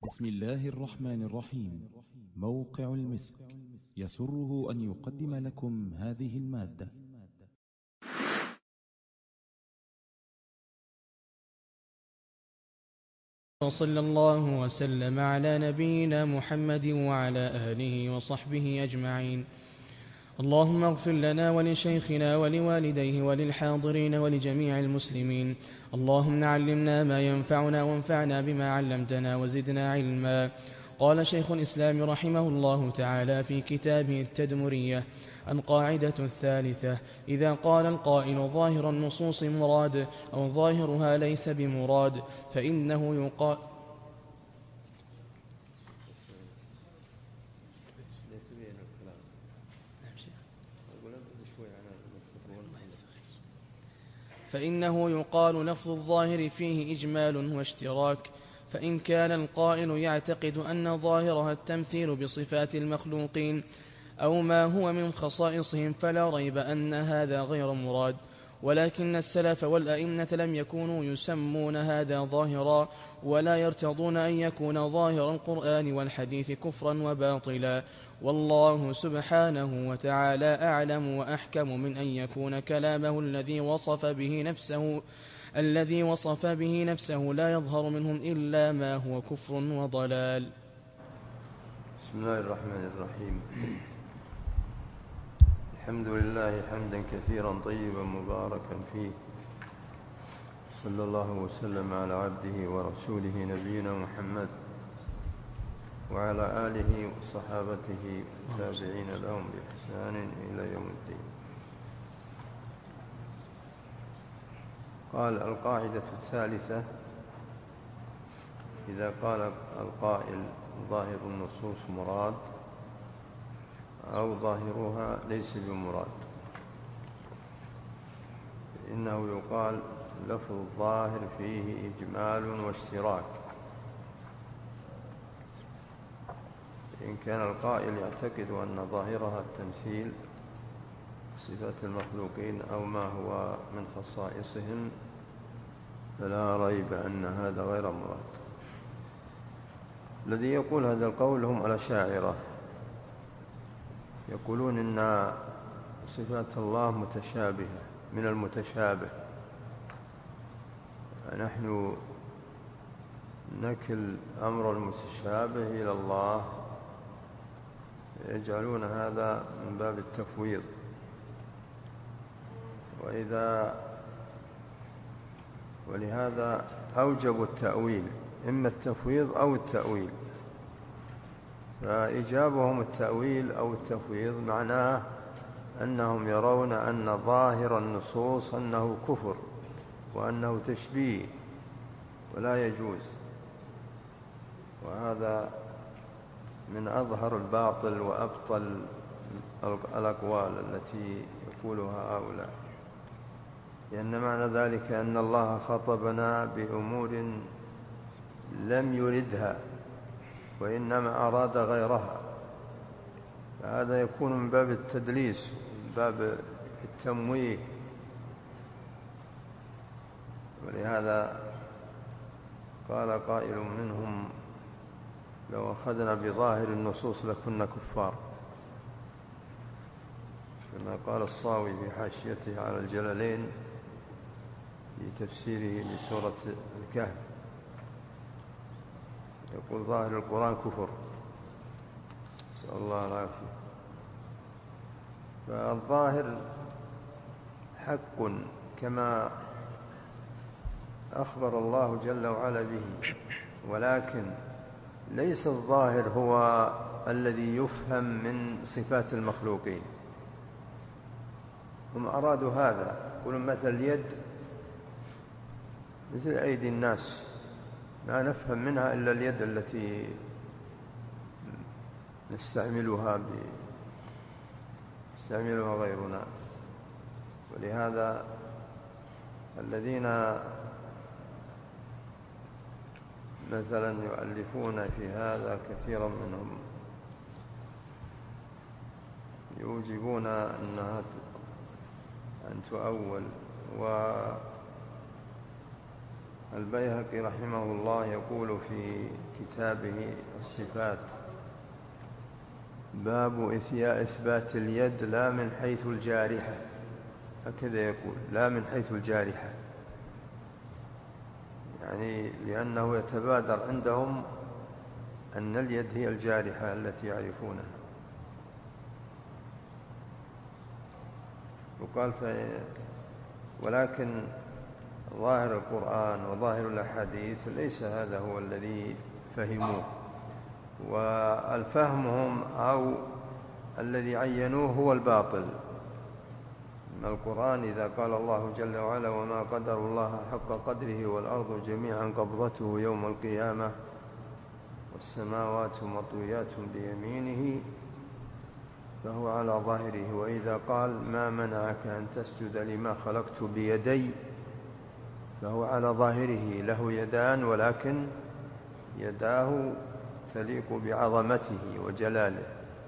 بسم الله الرحمن الرحيم. موقع المسك يسره أن يقدم لكم هذه المادة. وصلى الله وسلم على نبينا محمد وعلى آله وصحبه أجمعين. اللهم اغفر لنا ولشيخنا ولوالديه وللحاضرين ولجميع المسلمين. اللهم علمنا ما ينفعنا وانفعنا بما علمتنا وزدنا علما. قال شيخ الإسلام رحمه الله تعالى في كتابه التدمرية: القاعدة الثالثة: إذا قال القائل ظاهر النصوص مراد أو ظاهرها ليس بمراد فإنه يقال لفظ الظاهر فيه إجمال واشتراك. فإن كان القائل يعتقد أن ظاهرها التمثيل بصفات المخلوقين أو ما هو من خصائصهم فلا ريب أن هذا غير مراد. ولكن السلف والأئمة لم يكونوا يسمون هذا ظاهرا ولا يرتضون أن يكون ظاهر القرآن والحديث كفرا وباطلا. والله سبحانه وتعالى أعلم وأحكم من أن يكون كلامه الذي وصف به نفسه لا يظهر منهم إلا ما هو كفر وضلال. بسم الله الرحمن الرحيم. الحمد لله حمدا كثيرا طيبا مباركا فيه، صلى الله وسلم على عبده ورسوله نبينا محمد وعلى آله وصحابته والتابعين لهم بإحسان إلى يوم الدين. قال: القاعدة الثالثة: إذا قال القائل ظاهر النصوص مراد أو ظاهرها ليس بمراد إنه يقال لفظ الظاهر فيه إجمال واشتراك. إن كان القائل يعتقد أن ظاهرها التمثيل صفات المخلوقين أو ما هو من خصائصهم فلا ريب أن هذا غير مراد. الذي يقول هذا القول هم الأشاعرة، يقولون إن صفات الله متشابهة من المتشابه، نحن نكل أمر المتشابه إلى الله، يجعلون هذا من باب التفويض. ولهذا أوجبوا التأويل، إما التفويض أو التأويل. فإجابهم التأويل أو التفويض معناه أنهم يرون أن ظاهر النصوص أنه كفر وأنه تشبيه ولا يجوز، وهذا من أظهر الباطل وأبطل الأقوال التي يقولها هؤلاء، لأن معنى ذلك أن الله خطبنا بأمور لم يردها وإنما أراد غيرها، فهذا يكون من باب التدليس، من باب التمويه. ولهذا قال قائل منهم: لو أخذنا بظاهر النصوص لكنا كفار، كما قال الصاوي في حاشيته على الجلالين في تفسيره لسورة الكهف، يقول: ظاهر القرآن كفر، نسأل الله العافية. فالظاهر حق كما أخبر الله جل وعلا به، ولكن ليس الظاهر هو الذي يفهم من صفات المخلوقين. هم أرادوا هذا، يقولون مثل اليد مثل أيدي الناس، ما نفهم منها إلا اليد التي نستعملها غيرنا. ولهذا الذين مثلا يؤلفون في هذا كثيرا منهم يوجبون أنها أن تؤول، البيهقي رحمه الله يقول في كتابه الصفات: باب إثبات اليد لا من حيث الجارحة. هكذا يقول: لا من حيث الجارحة، يعني لأنه يتبادر عندهم أن اليد هي الجارحة التي يعرفونها. وقال ولكن ظاهر القرآن وظاهر الأحاديث ليس هذا هو الذي فهموه، والفهمهم أو الذي عينوه هو الباطل. من القرآن إذا قال الله جل وعلا: وما قدر الله حق قدره والأرض جميعا قبضته يوم القيامة والسماوات مطويات بيمينه، فهو على ظاهره. وإذا قال: ما منعك أن تسجد لما خلقت بيدي، فهو على ظاهره له يدان، ولكن يداه تليق بعظمته وجلاله.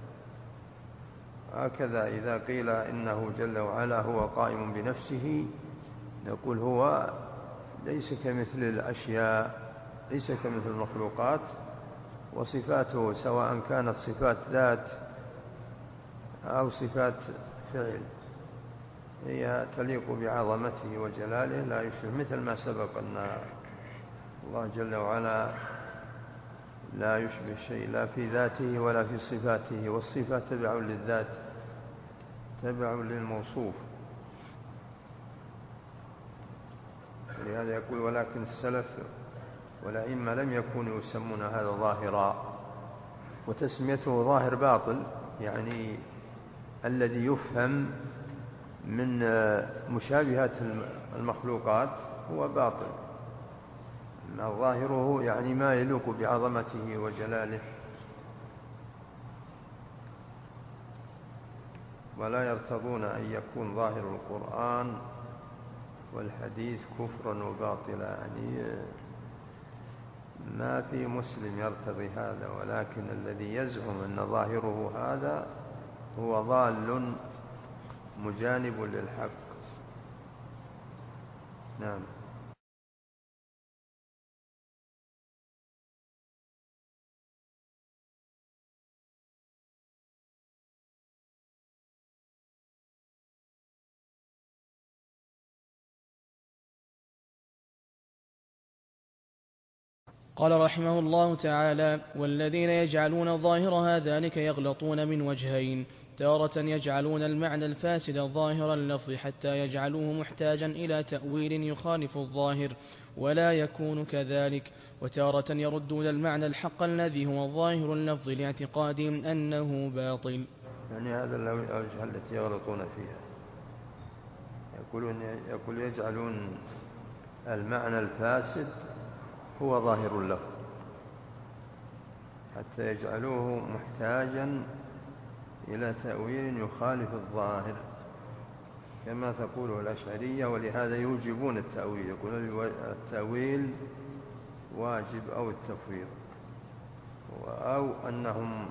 هكذا إذا قيل إنه جل وعلا هو قائم بنفسه، نقول هو ليس كمثل الأشياء، ليس كمثل المخلوقات، وصفاته سواء كانت صفات ذات أو صفات فعل هي تليق بعظمته وجلاله، لا يشبه، مثل ما سبق أن الله جل وعلا لا يشبه شيء لا في ذاته ولا في صفاته، والصفات تبع للذات، تبع للموصوف. ولهذا يقول: ولكن السلف والأئمة لم يكونوا يسمون هذا ظاهرا، وتسميته ظاهر باطل، يعني الذي يفهم من مشابهات المخلوقات هو باطل. ما ظاهره يعني ما يليق بعظمته وجلاله. ولا يرتضون أن يكون ظاهر القرآن والحديث كفرا وباطلا، يعني ما في مسلم يرتضي هذا، ولكن الذي يزعم أن ظاهره هذا هو ضال مجانب للحق. نعم. قال رحمه الله تعالى: والذين يجعلون ظاهر ذلك يغلطون من وجهين: تارة يجعلون المعنى الفاسد ظاهر اللفظ حتى يجعلوه محتاجا إلى تأويل يخالف الظاهر ولا يكون كذلك، وتارة يردون المعنى الحق الذي هو ظاهر اللفظ لاعتقادهم أنه باطل. يعني هذا الوجه التي يغلطون فيها. يقول يجعلون المعنى الفاسد هو ظاهر اللفظ حتى يجعلوه محتاجا إلى تأويل يخالف الظاهر، كما تقوله الأشعرية، ولهذا يوجبون التأويل، يقولون التأويل واجب أو التفويض، أو أنهم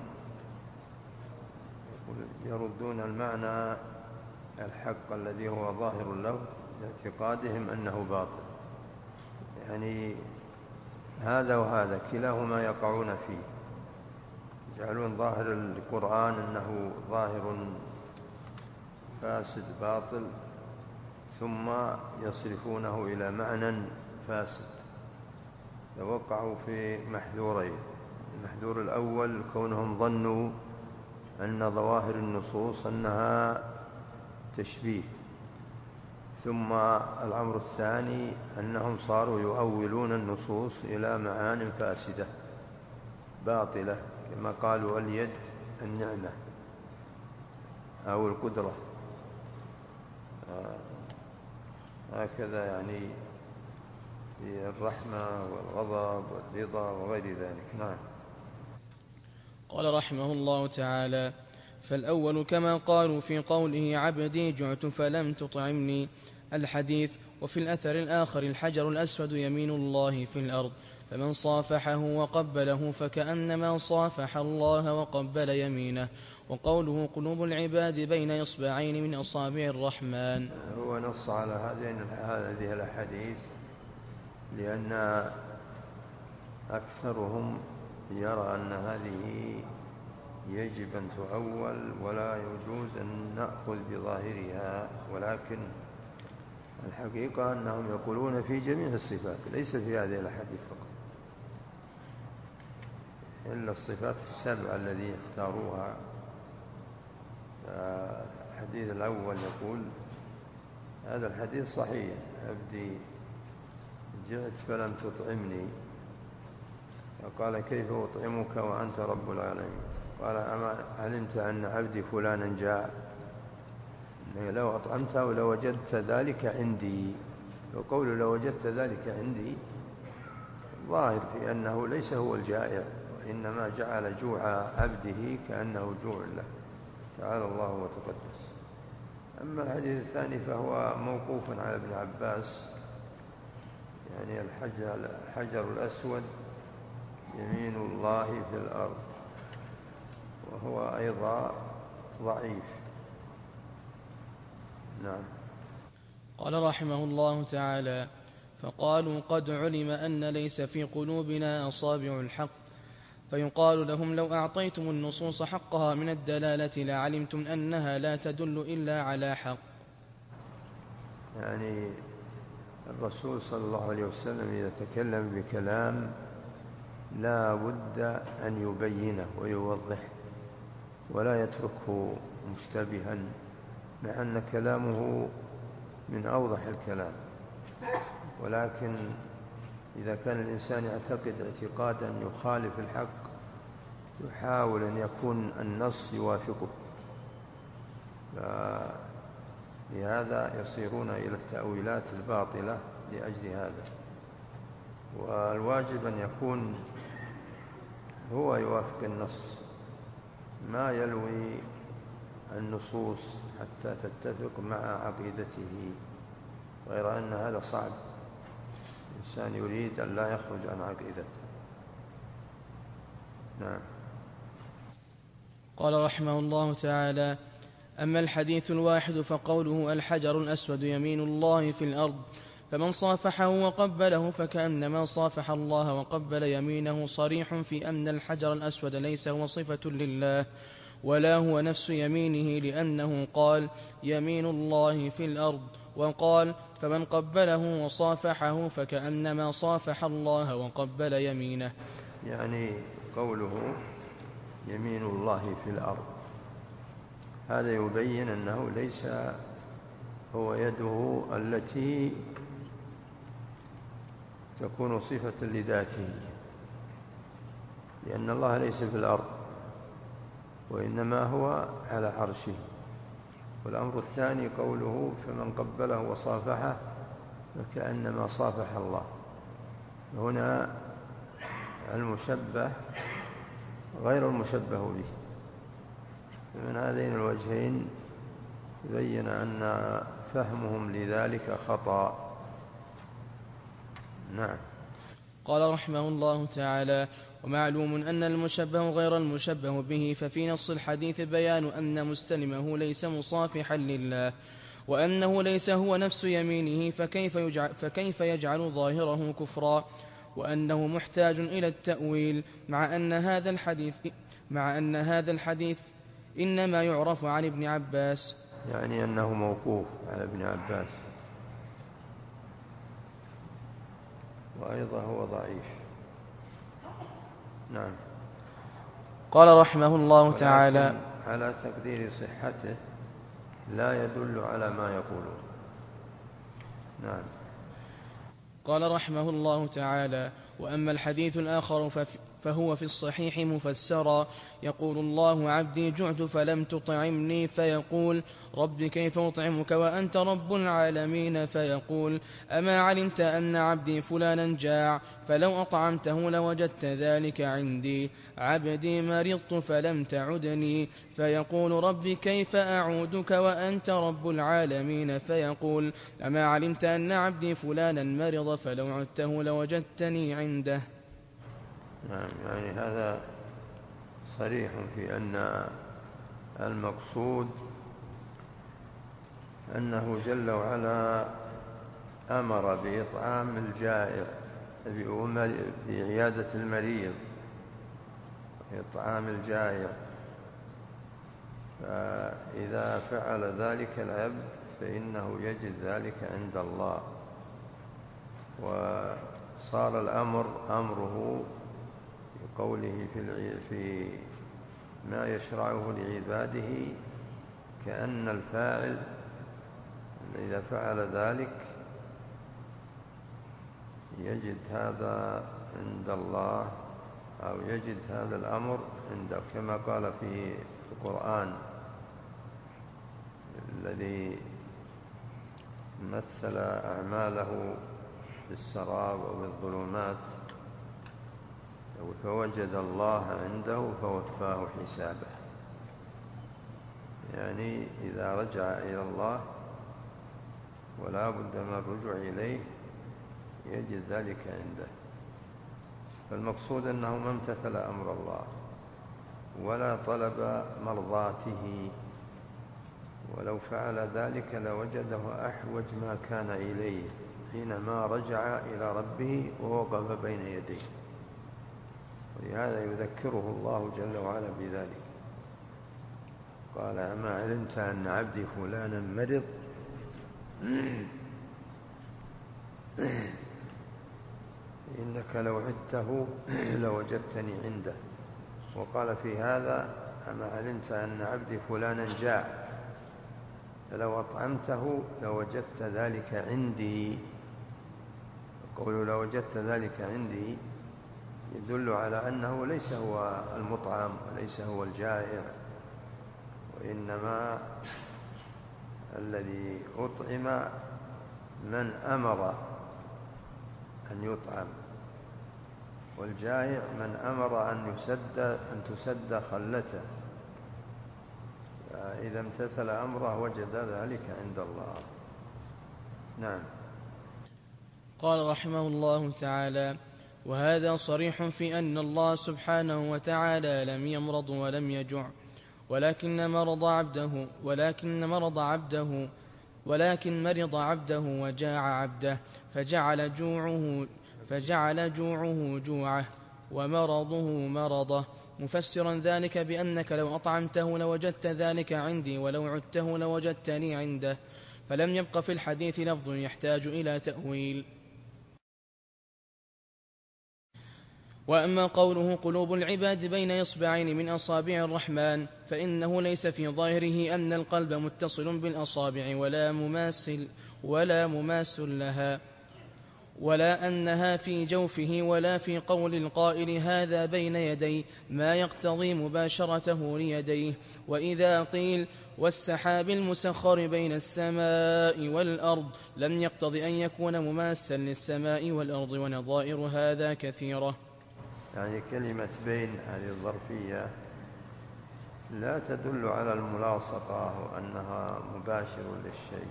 يردون المعنى الحق الذي هو ظاهر اللفظ لاعتقادهم أنه باطل. يعني هذا وهذا كلاهما يقعون فيه، يجعلون ظاهر القرآن أنه ظاهر فاسد باطل، ثم يصرفونه إلى معنى فاسد. وقعوا في محذورين: المحذور الأول كونهم ظنوا أن ظواهر النصوص أنها تشبيه، ثم الأمر الثاني أنهم صاروا يؤولون النصوص إلى معان فاسدة باطلة، كما قالوا اليد النعمة أو القدرة، هكذا يعني في الرحمة والغضب والرضا وغير ذلك. نعم. قال رحمه الله تعالى: فالأول كما قالوا في قوله: عبدي جعت فلم تطعمني، الحديث. وفي الأثر الآخر: الحجر الأسود يمين الله في الأرض، فمن صافحه وقبله فكأنما صافح الله وقبل يمينه. وقوله: قلوب العباد بين إصبعين من أصابع الرحمن. هو نص على هذه الأحاديث لأن أكثرهم يرى أن هذه يجب أن تؤول ولا يجوز أن نأخذ بظاهرها، ولكن الحقيقة أنهم يقولون في جميع الصفات ليس في هذه الأحاديث فقط، إلا الصفات السبع الذي اختاروها. الحديث الأول يقول، هذا الحديث صحيح: عبدي جئت فلم تطعمني، فقال: كيف أطعمك وأنت رب العالمين؟ قال: أما علمت أن عبدي فلانا جاع؟ لو أطعمته لوجدت ذلك عندي. وقول لو وجدت ذلك عندي ظاهر في أنه ليس هو الجائع، وإنما جعل جوع عبده كأنه جوع له، تعالى الله وتقدس. أما الحديث الثاني فهو موقوف على ابن عباس، يعني الحجر الأسود يمين الله في الأرض، وهو أيضا ضعيف. نعم. قال رحمه الله تعالى: فقالوا قد علم أن ليس في قلوبنا أصابع الحق، فيقال لهم: لو أعطيتم النصوص حقها من الدلالة لعلمتم أنها لا تدل إلا على حق. يعني الرسول صلى الله عليه وسلم إذا تكلم بكلام لا بد أن يبينه ويوضح ولا يتركه مشتبها، مع أن كلامه من أوضح الكلام، ولكن إذا كان الإنسان يعتقد اعتقادا يخالف الحق يحاول أن يكون النص يوافقه، لهذا يصيرون إلى التأويلات الباطلة لأجل هذا. والواجب أن يكون هو يوافق النص، ما يلوي النصوص حتى تتفق مع عقيدته، غير أن هذا صعب، الإنسان يريد أن لا يخرج عن عقيدته. نعم. قال رحمه الله تعالى: أما الحديث الواحد فقوله الحجر الأسود يمين الله في الأرض، فمن صافحه وقبله فكأنما صافح الله وقبل يمينه، صريح في أن الحجر الأسود ليس هو صفة لله ولا هو نفس يمينه، لأنه قال يمين الله في الأرض، وقال فمن قبله وصافحه فكأنما صافح الله وقبل يمينه. يعني قوله يمين الله في الأرض هذا يبين أنه ليس هو يده التي تكون صفة لذاته، لأن الله ليس في الأرض وإنما هو على عرشه. والأمر الثاني قوله فمن قبله وصافحه فكأنما صافح الله، هنا المشبه غير المشبه به، فمن هذين الوجهين تبين أن فهمهم لذلك خطأ. نعم. قال رحمه الله تعالى: ومعلوم أن المشبه غير المشبه به، ففي نص الحديث بيان أن مستلمه ليس مصافحا لله، وأنه ليس هو نفس يمينه، فكيف يجعل ظاهره كفرا، وأنه محتاج إلى التأويل، مع أن هذا الحديث إنما يعرف عن ابن عباس، يعني أنه موقوف على ابن عباس، وأيضا هو ضعيف. نعم. قال رحمه الله تعالى: على تقدير صحته لا يدل على ما يقولون. نعم. قال رحمه الله تعالى: وأما الحديث الآخر فهو في الصحيح مفسرا، يقول الله عبدي جعت فلم تطعمني، فيقول رب كيف أطعمك وأنت رب العالمين، فيقول أما علمت أن عبدي فلانا جاع؟ فلو أطعمته لوجدت ذلك عندي. عبدي مرضت فلم تعدني، فيقول رب كيف أعودك وأنت رب العالمين، فيقول أما علمت أن عبدي فلانا مرض فلو عدته لوجدتني عنده. نعم. يعني هذا صريح في أن المقصود أنه جل وعلا أمر بإطعام الجائع بعيادة المريض، إطعام الجائع. فإذا فعل ذلك العبد فإنه يجد ذلك عند الله، وصار الأمر أمره بقوله في ما يشرعه لعباده كأن الفاعل إذا فعل ذلك يجد هذا عند الله، أو يجد هذا الأمر عنده، كما قال في القرآن الذي مثل أعماله بالسراب أو بالظلمات، فوجد الله عنده فوفاه حسابه. يعني إذا رجع إلى الله ولا بد من الرجوع إليه يجد ذلك عنده. فالمقصود أنه ما امتثل أمر الله ولا طلب مرضاته، ولو فعل ذلك لوجده أحوج ما كان إليه حينما رجع إلى ربه ووقف بين يديه. ولهذا يذكره الله جل وعلا بذلك، قال: أما علمت أن عبدي فلانا مرض إنك لو عدته لوجدتني عنده. وقال في هذا: أما علمت أن عبدي فلانا جاع فلو أطعمته لوجدت ذلك عندي. قوله لوجدت ذلك عندي يدل على أنه ليس هو المطعم وليس هو الجائع، وإنما الذي أطعم من أمر أن يطعم، والجائع من أمر أن تسد خلته. فإذا امتثل أمره وجد ذلك عند الله. نعم. قال رحمه الله تعالى: وهذا صريح في أن الله سبحانه وتعالى لم يمرض ولم يجع، ولكن مرض عبده وجاع عبده، فجعل جوعه جوعه ومرضه مرضه، مفسرا ذلك بأنك لو أطعمته لوجدت ذلك عندي، ولو عدته لوجدتني عنده. فلم يبق في الحديث لفظ يحتاج إلى تأويل. وأما قوله قلوب العباد بين إصبعين من أصابع الرحمن، فإنه ليس في ظاهره أن القلب متصل بالأصابع ولا مماس لها، ولا أنها في جوفه، ولا في قول القائل هذا بين يدي ما يقتضي مباشرته ليديه. وإذا قيل والسحاب المسخر بين السماء والأرض لم يقتضي أن يكون مماسا للسماء والأرض، ونظائر هذا كثيرة. يعني كلمة بين هذه الظرفية لا تدل على الملاصقة وأنها مباشر للشيء،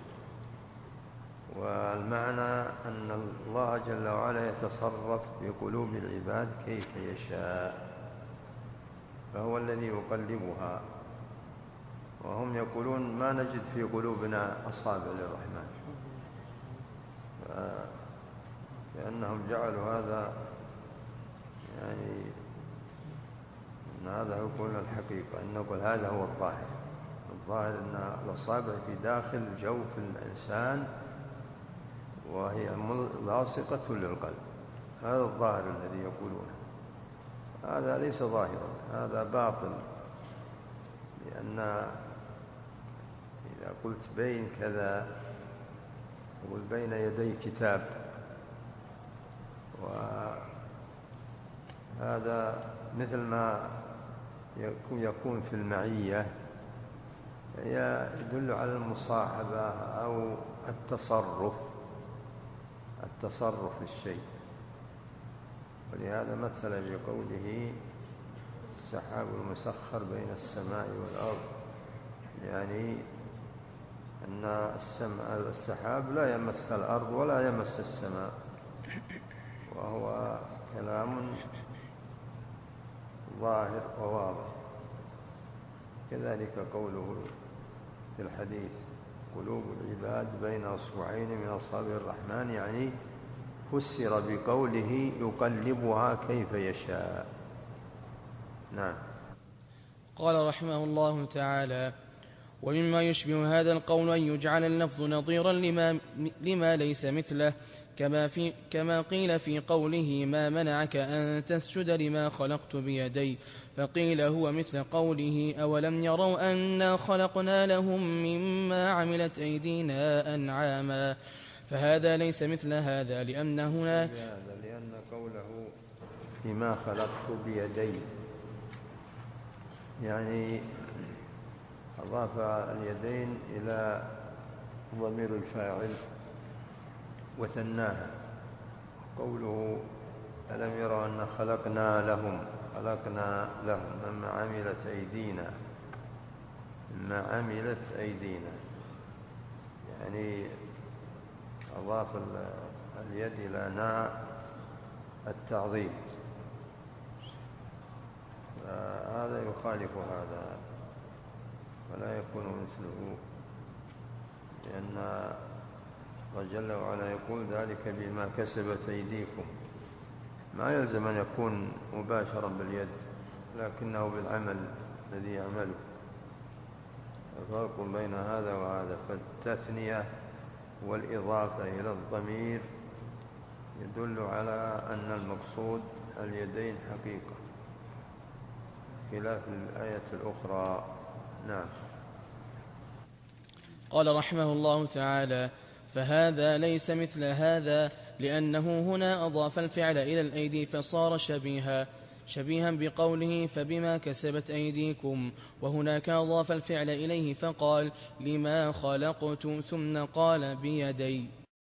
والمعنى أن الله جل وعلا يتصرف في قلوب العباد كيف يشاء، فهو الذي يقلبها. وهم يقولون ما نجد في قلوبنا أصابع للرحمن، لأنهم جعلوا هذا يعني أن هذا يقول الحقيقة، أن نقول هذا هو الظاهر أن الأصابع في داخل جوف الإنسان وهي لاصقة للقلب. هذا الظاهر الذي يقولونه، هذا ليس ظاهرا، هذا باطل. لأن إذا قلت بين كذا قل بين يدي كتاب، وهذا مثل ما يكون في المعية، يدل على المصاحبة أو التصرف في الشيء. ولهذا مثل بقوله السحاب المسخر بين السماء والأرض، يعني أن السحاب لا يمس الأرض ولا يمس السماء، وهو كلام ظاهر وواضح. كذلك قوله في الحديث قلوب العباد بين أصبعين من أصابع الرحمن، يعني فسر بقوله يقلبها كيف يشاء. نعم. قال رحمه الله تعالى: ومما يشبه هذا القول أن يجعل اللفظ نظيرا لما ليس مثله، كما قيل في قوله: ما منعك أن تسجد لما خلقت بيدي، فقيل هو مثل قوله: أولم يروا أنا خلقنا لهم مما عملت أيدينا أنعاما. فهذا ليس مثل هذا لأن قوله لما خلقت بيدي يعني أضاف اليدين إلى ضمير الفاعل وثناها. قوله ألم يروا أن خلقنا لهم مما عملت أيدينا يعني أضاف اليد إلى ناء التعظيم، فهذا يخالف هذا ولا يكون مثله، لأن الله جل وعلا يقول: ذلك بما كسبت أيديكم. ما يلزم أن يكون مباشرا باليد، لكنه بالعمل الذي يعمله. الفرق بين هذا وهذا. فالتثنية والإضافة إلى الضمير يدل على أن المقصود اليدين حقيقة، خلاف الآية الأخرى. نعم. قال رحمه الله تعالى: فهذا ليس مثل هذا لأنه هنا أضاف الفعل إلى الأيدي فصار شبيها بقوله: فبما كسبت أيديكم، وهناك أضاف الفعل إليه فقال: لما خلقت، ثم قال: بيدي.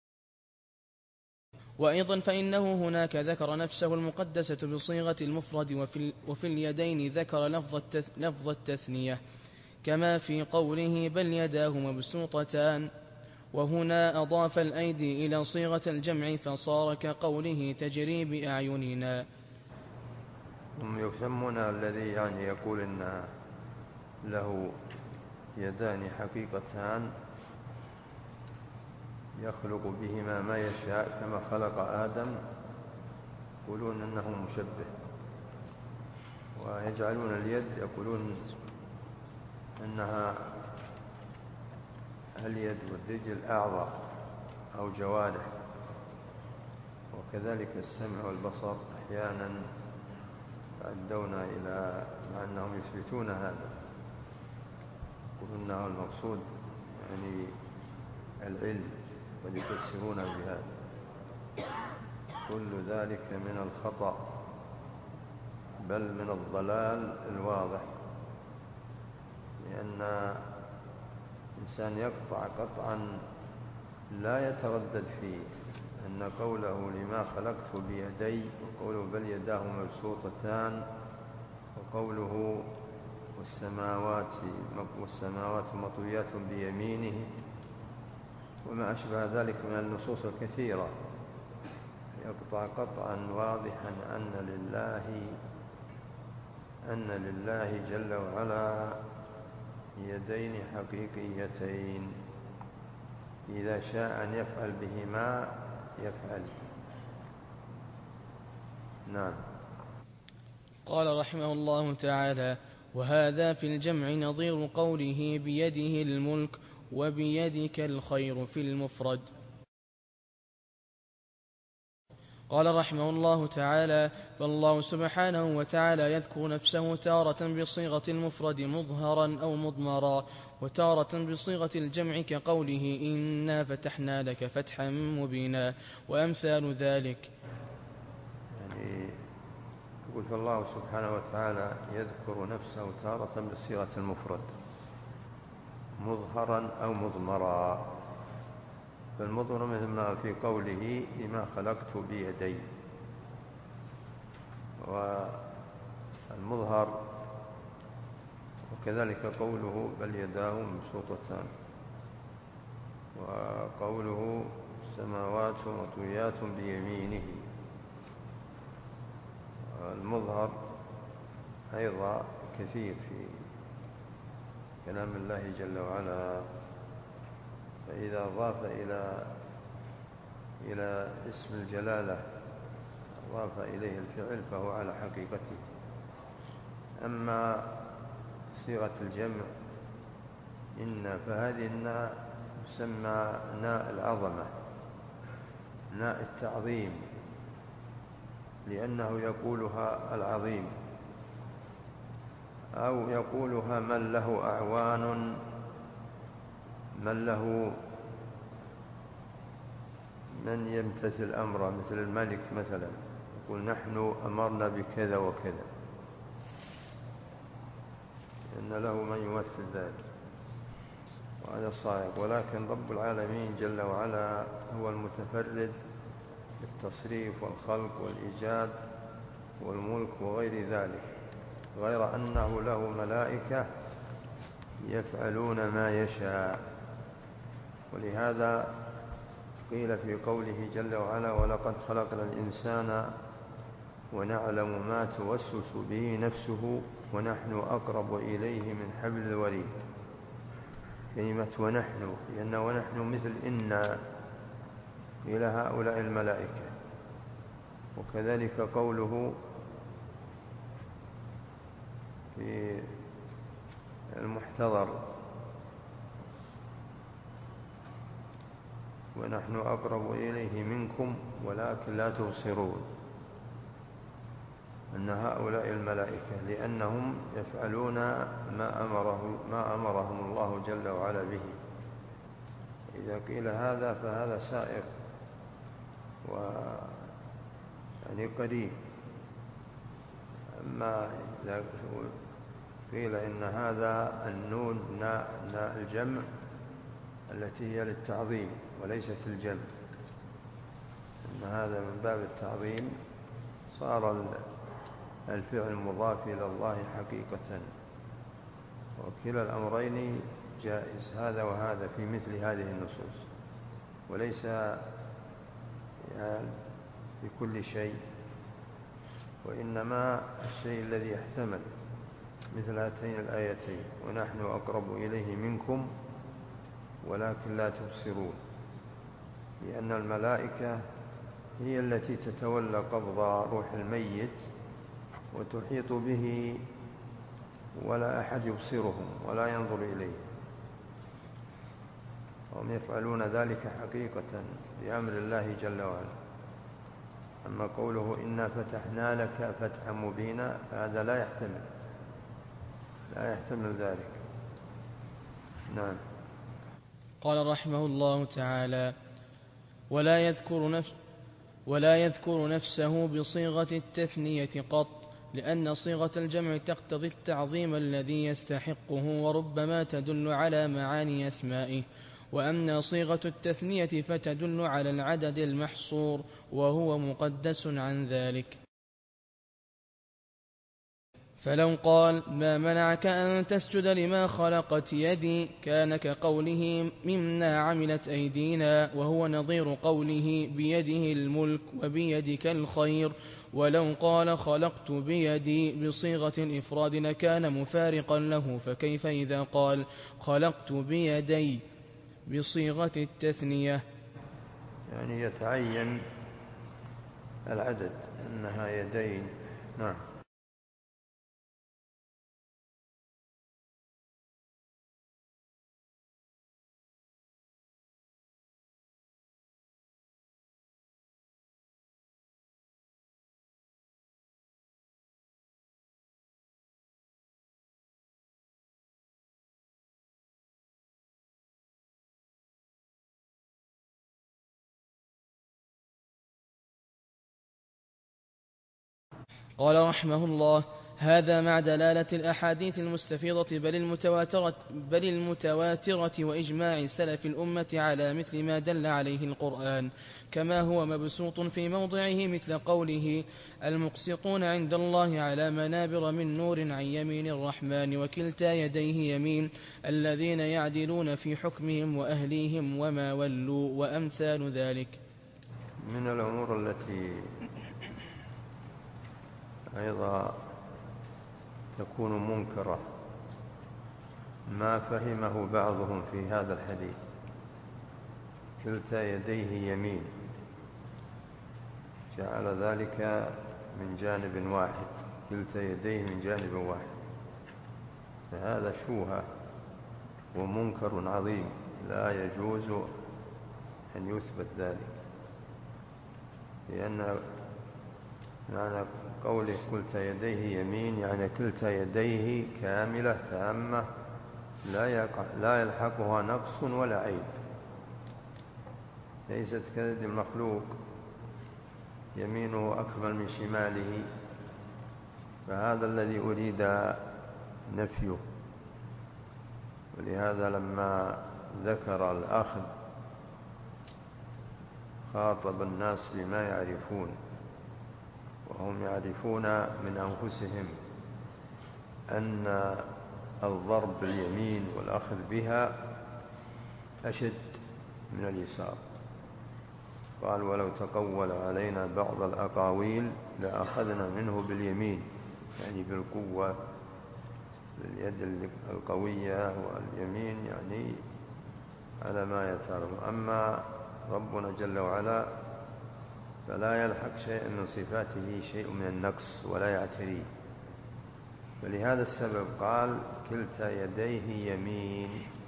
وأيضا فإنه هناك ذكر نفسه المقدسة بصيغة المفرد، وفي اليدين ذكر لفظ التثنية، كما في قوله: بل يداه مبسوطتان. وهنا أضاف الأيدي إلى صيغة الجمع فصار كقوله: تجري بأعيننا. هم يسمون الذي يعني يقول إن له يدان حقيقتان يخلق بهما ما يشاء كما خلق آدم، يقولون إنه مشبه. ويجعلون اليد يقولون إنها اليد والرجل أعضاء أو جوارح. وكذلك السمع والبصر أحيانا يعدون إلى، مع أنهم يثبتون هذا، يقولون أنه المقصود يعني العلم، ويفسرون بهذا. كل ذلك من الخطأ، بل من الضلال الواضح، لأن الإنسان يقطع قطعا لا يتردد فيه أن قوله لما خلقت بيدي، وقوله بل يداه مبسوطتان، وقوله والسماوات مطويات بيمينه، وما أشبه ذلك من النصوص الكثيرة، يقطع قطعا واضحا أن لله جل وعلا يدين حقيقيتين، إذا شاء أن يفعل بهما يفعل. نعم. قال رحمه الله تعالى: وهذا في الجمع نظير قوله: بيده الملك وبيدك الخير في المفرد. قال رحمه الله تعالى: فالله سبحانه وتعالى يذكر نفسه تارة بصيغة المفرد مظهرا أو مضمرا، وتارة بصيغة الجمع كقوله: إنا فتحنا لك فتحا مبينا، وأمثال ذلك. يعني يقول فالله سبحانه وتعالى يذكر نفسه تارة بصيغة المفرد مظهرا أو مضمرا. فالمظهر مثل ما في قوله لما خلقت بيدي، والمظهر وكذلك قوله بل يداه مبسوطتان، وقوله السماوات مطويات بيمينه. المظهر أيضا كثير في كلام الله جل وعلا، فإذا أضاف إلى إلى اسم الجلالة أضاف إليه الفعل فهو على حقيقته. أما صيغة الجمع إن، فهذه الناء تسمى ناء العظمة، ناء التعظيم، لأنه يقولها العظيم، أو يقولها من له أعوان، من يمتثل أمره، مثل الملك مثلا يقول نحن أمرنا بكذا وكذا، إن له من يمثل ذلك، وهذا صائب. ولكن رب العالمين جل وعلا هو المتفرد بالتصريف والخلق والإيجاد والملك وغير ذلك، غير أنه له ملائكة يفعلون ما يشاء. ولهذا قيل في قوله جل وعلا ولقد خلقنا الإنسان ونعلم ما توسوس به نفسه ونحن أقرب إليه من حبل الوريد. كلمة ونحن، لأن ونحن مثل إنا إلى هؤلاء الملائكة. وكذلك قوله في المحتضر ونحن أقرب إليه منكم ولكن لا تبصرون، أن هؤلاء الملائكة لأنهم يفعلون ما أمرهم الله جل وعلا به. إذا قيل هذا فهذا سائق يعني قريب. أما إذا قيل إن هذا النون ناء الجمع التي هي للتعظيم وليست الجمع، إن هذا من باب التعظيم، صار الفعل مضاف إلى الله حقيقة. وكلا الأمرين جائز، هذا وهذا في مثل هذه النصوص، وليس يعني بكل شيء، وإنما الشيء الذي يحتمل مثل هاتين الآيتين ونحن أقرب إليه منكم ولكن لا تبصرون، لأن الملائكة هي التي تتولى قبض روح الميت وتحيط به ولا أحد يبصرهم ولا ينظر إليه، وهم يفعلون ذلك حقيقة بأمر الله جل وعلا. أما قوله إنا فتحنا لك فتحا مبينا فهذا لا يحتمل ذلك. نعم. قال رحمه الله تعالى ولا يذكر نفسه بصيغة التثنية قط، لأن صيغة الجمع تقتضي التعظيم الذي يستحقه وربما تدل على معاني أسمائه، وأما صيغة التثنية فتدل على العدد المحصور وهو مقدس عن ذلك. فلو قال ما منعك أن تسجد لما خلقت يدي كان كقوله مما عملت أيدينا، وهو نظير قوله بيده الملك وبيدك الخير. ولو قال خلقت بيدي بصيغة الإفراد لكان مفارقا له، فكيف إذا قال خلقت بيدي بصيغة التثنية؟ يعني يتعين العدد أنها يدين. نعم. قال رحمه الله هذا مع دلالة الأحاديث المستفيضة بل المتواترة وإجماع سلف الأمة على مثل ما دل عليه القرآن، كما هو مبسوط في موضعه مثل قوله المقسطون عند الله على منابر من نور عن يمين الرحمن وكلتا يديه يمين، الذين يعدلون في حكمهم وأهليهم وما ولوا، وأمثال ذلك. من الأمور التي أيضا تكون منكرة ما فهمه بعضهم في هذا الحديث كلتا يديه يمين، جعل ذلك من جانب واحد، كلتا يديه من جانب واحد، فهذا شوهة ومنكر عظيم لا يجوز أن يثبت ذلك، لأن معنى قوله كلتا يديه يمين يعني كلتا يديه كاملة تامة لا يلحقها نقص ولا عيب، ليست كيد المخلوق يمينه أكمل من شماله، فهذا الذي أريد نفيه. ولهذا لما ذكر الأخذ خاطب الناس بما يعرفون، وهم يعرفون من أنفسهم أن الضرب باليمين والأخذ بها أشد من اليسار. قال ولو تقول علينا بعض الأقاويل لأخذنا منه باليمين، يعني بالقوة، باليد القوية، واليمين يعني على ما يتعرف. أما ربنا جل وعلا فلا يلحق شيء من صفاته شيء من النقص ولا يعتريه، فلهذا السبب قال كلتا يديه يمين،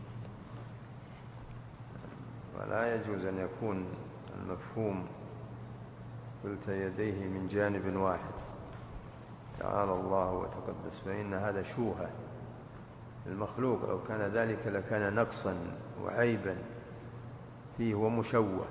ولا يجوز أن يكون المفهوم كلتا يديه من جانب واحد، تعالى الله وتقدس، فإن هذا شوهة المخلوق، لو كان ذلك لكان نقصا وعيبا فيه ومشوه،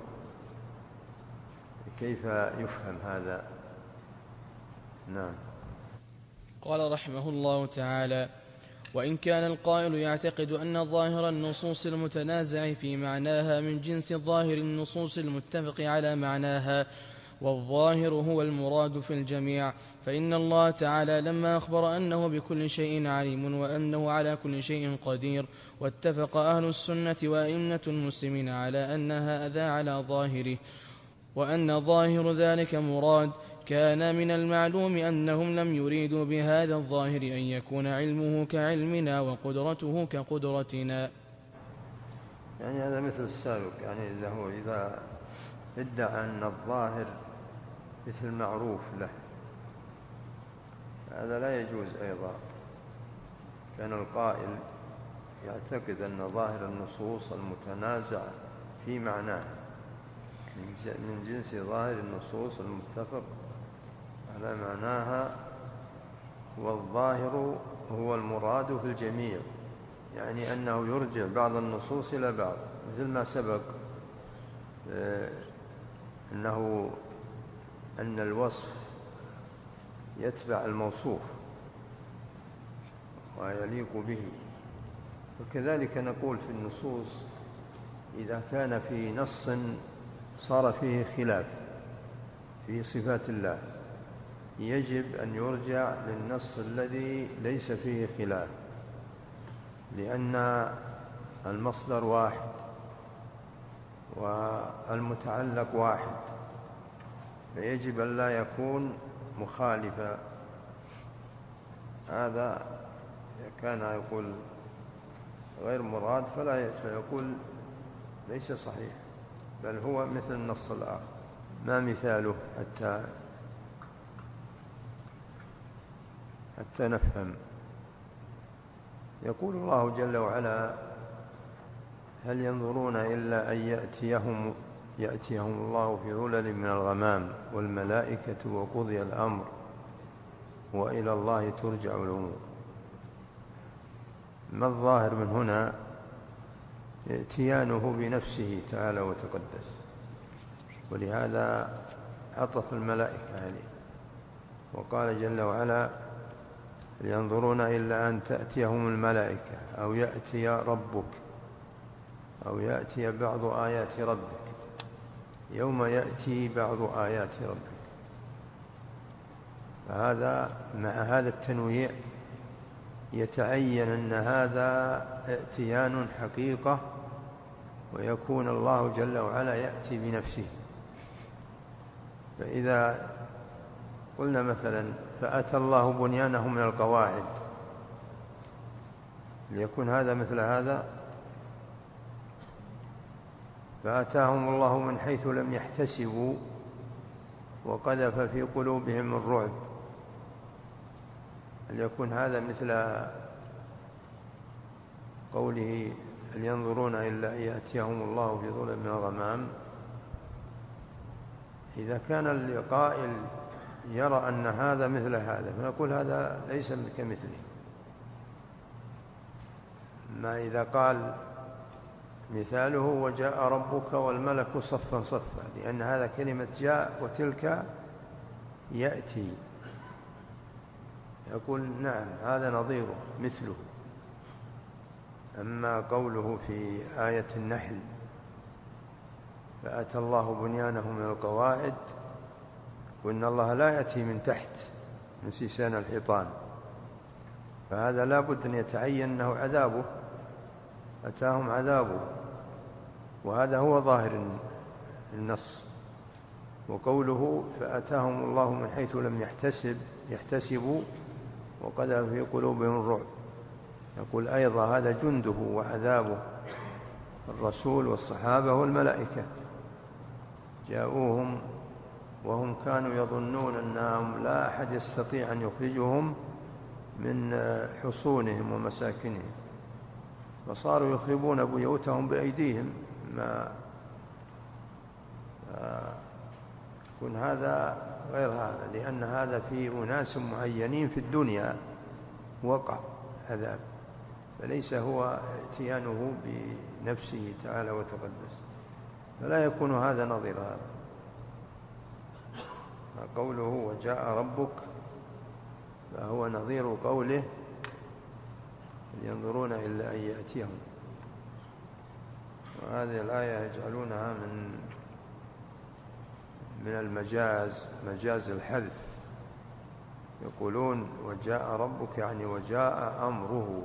كيف يفهم هذا؟ نعم. قال رحمه الله تعالى: وإن كان القائل يعتقد أن ظاهر النصوص المتنازع في معناها من جنس ظاهر النصوص المتفق على معناها، والظاهر هو المراد في الجميع، فإن الله تعالى لما أخبر أنه بكل شيء عليم وأنه على كل شيء قدير، واتفق أهل السنة وأئمة المسلمين على أن هذا على ظاهره، وأن ظاهر ذلك مراد، كان من المعلوم أنهم لم يريدوا بهذا الظاهر أن يكون علمه كعلمنا وقدرته كقدرتنا. يعني هذا مثل السابق، يعني إذا ادعى أن الظاهر مثل معروف له، هذا لا يجوز أيضا. كان القائل يعتقد أن ظاهر النصوص المتنازع في معناه من جنس ظاهر النصوص المتفق على معناها، والظاهر هو المراد في الجميع، يعني أنه يرجع بعض النصوص إلى بعض، مثل ما سبق أن الوصف يتبع الموصوف ويليق به، وكذلك نقول في النصوص إذا كان في نص صار فيه خلاف في صفات الله يجب أن يرجع للنص الذي ليس فيه خلاف، لأن المصدر واحد والمتعلق واحد، فيجب أن لا يكون مخالفا. هذا كان يقول غير مراد فيقول ليس صحيح، بل هو مثل النص الآخر. ما مثاله حتى نفهم؟ يقول الله جل وعلا: هل ينظرون إلا أن يأتيهم الله في ظلل من الغمام والملائكة وقضي الأمر وإلى الله ترجع الأمور. ما الظاهر من هنا؟ ائتيانه بنفسه تعالى وتقدس، ولهذا عطف الملائكة عليه، وقال جل وعلا: هل ينظرون إلا أن تأتيهم الملائكة أو يأتي ربك أو يأتي بعض آيات ربك، يوم يأتي بعض آيات ربك. فهذا مع هذا التنويع يتعين أن هذا ائتيان حقيقة، ويكون الله جل وعلا يأتي بنفسه. فإذا قلنا مثلا فأتى الله بنيانه من القواعد، ليكون هذا مثل هذا، فأتاهم الله من حيث لم يحتسبوا، وقذف في قلوبهم الرعب. هل يكون هذا مثل قوله هل ينظرون إلا أن يأتيهم الله في ظلل من الغمام؟ إذا كان القائل يرى أن هذا مثل هذا فنقول هذا ليس كمثله. ما إذا قال مثاله وجاء ربك والملك صفا صفا، لأن هذا كلمة جاء وتلك يأتي، يقول نعم هذا نظيره مثله. أما قوله في آية النحل فأتى الله بنيانه من القواعد، وإن الله لا يأتي من تحت من سيسان الحيطان، فهذا لا بد أن يتعين أنه عذابه، أتاهم عذابه، وهذا هو ظاهر النص. وقوله فأتاهم الله من حيث لم يحتسبوا وقذف في قلوبهم الرعب، يقول أيضا هذا جنده وعذابه، الرسول والصحابة والملائكة جاءوهم وهم كانوا يظنون أنهم لا أحد يستطيع أن يخرجهم من حصونهم ومساكنهم، فصاروا يخربون بيوتهم بأيديهم. ما يكون هذا غير هذا، لأن هذا في أناس معينين في الدنيا وقع عذاب، فليس هو اتيانه بنفسه تعالى وتقدس، فلا يكون هذا نظير هذا. قوله وجاء ربك فهو نظير قوله ينظرون إلا أن يأتيهم. وهذه الآية يجعلونها من المجاز، مجاز الحذف، يقولون وجاء ربك يعني وجاء أمره،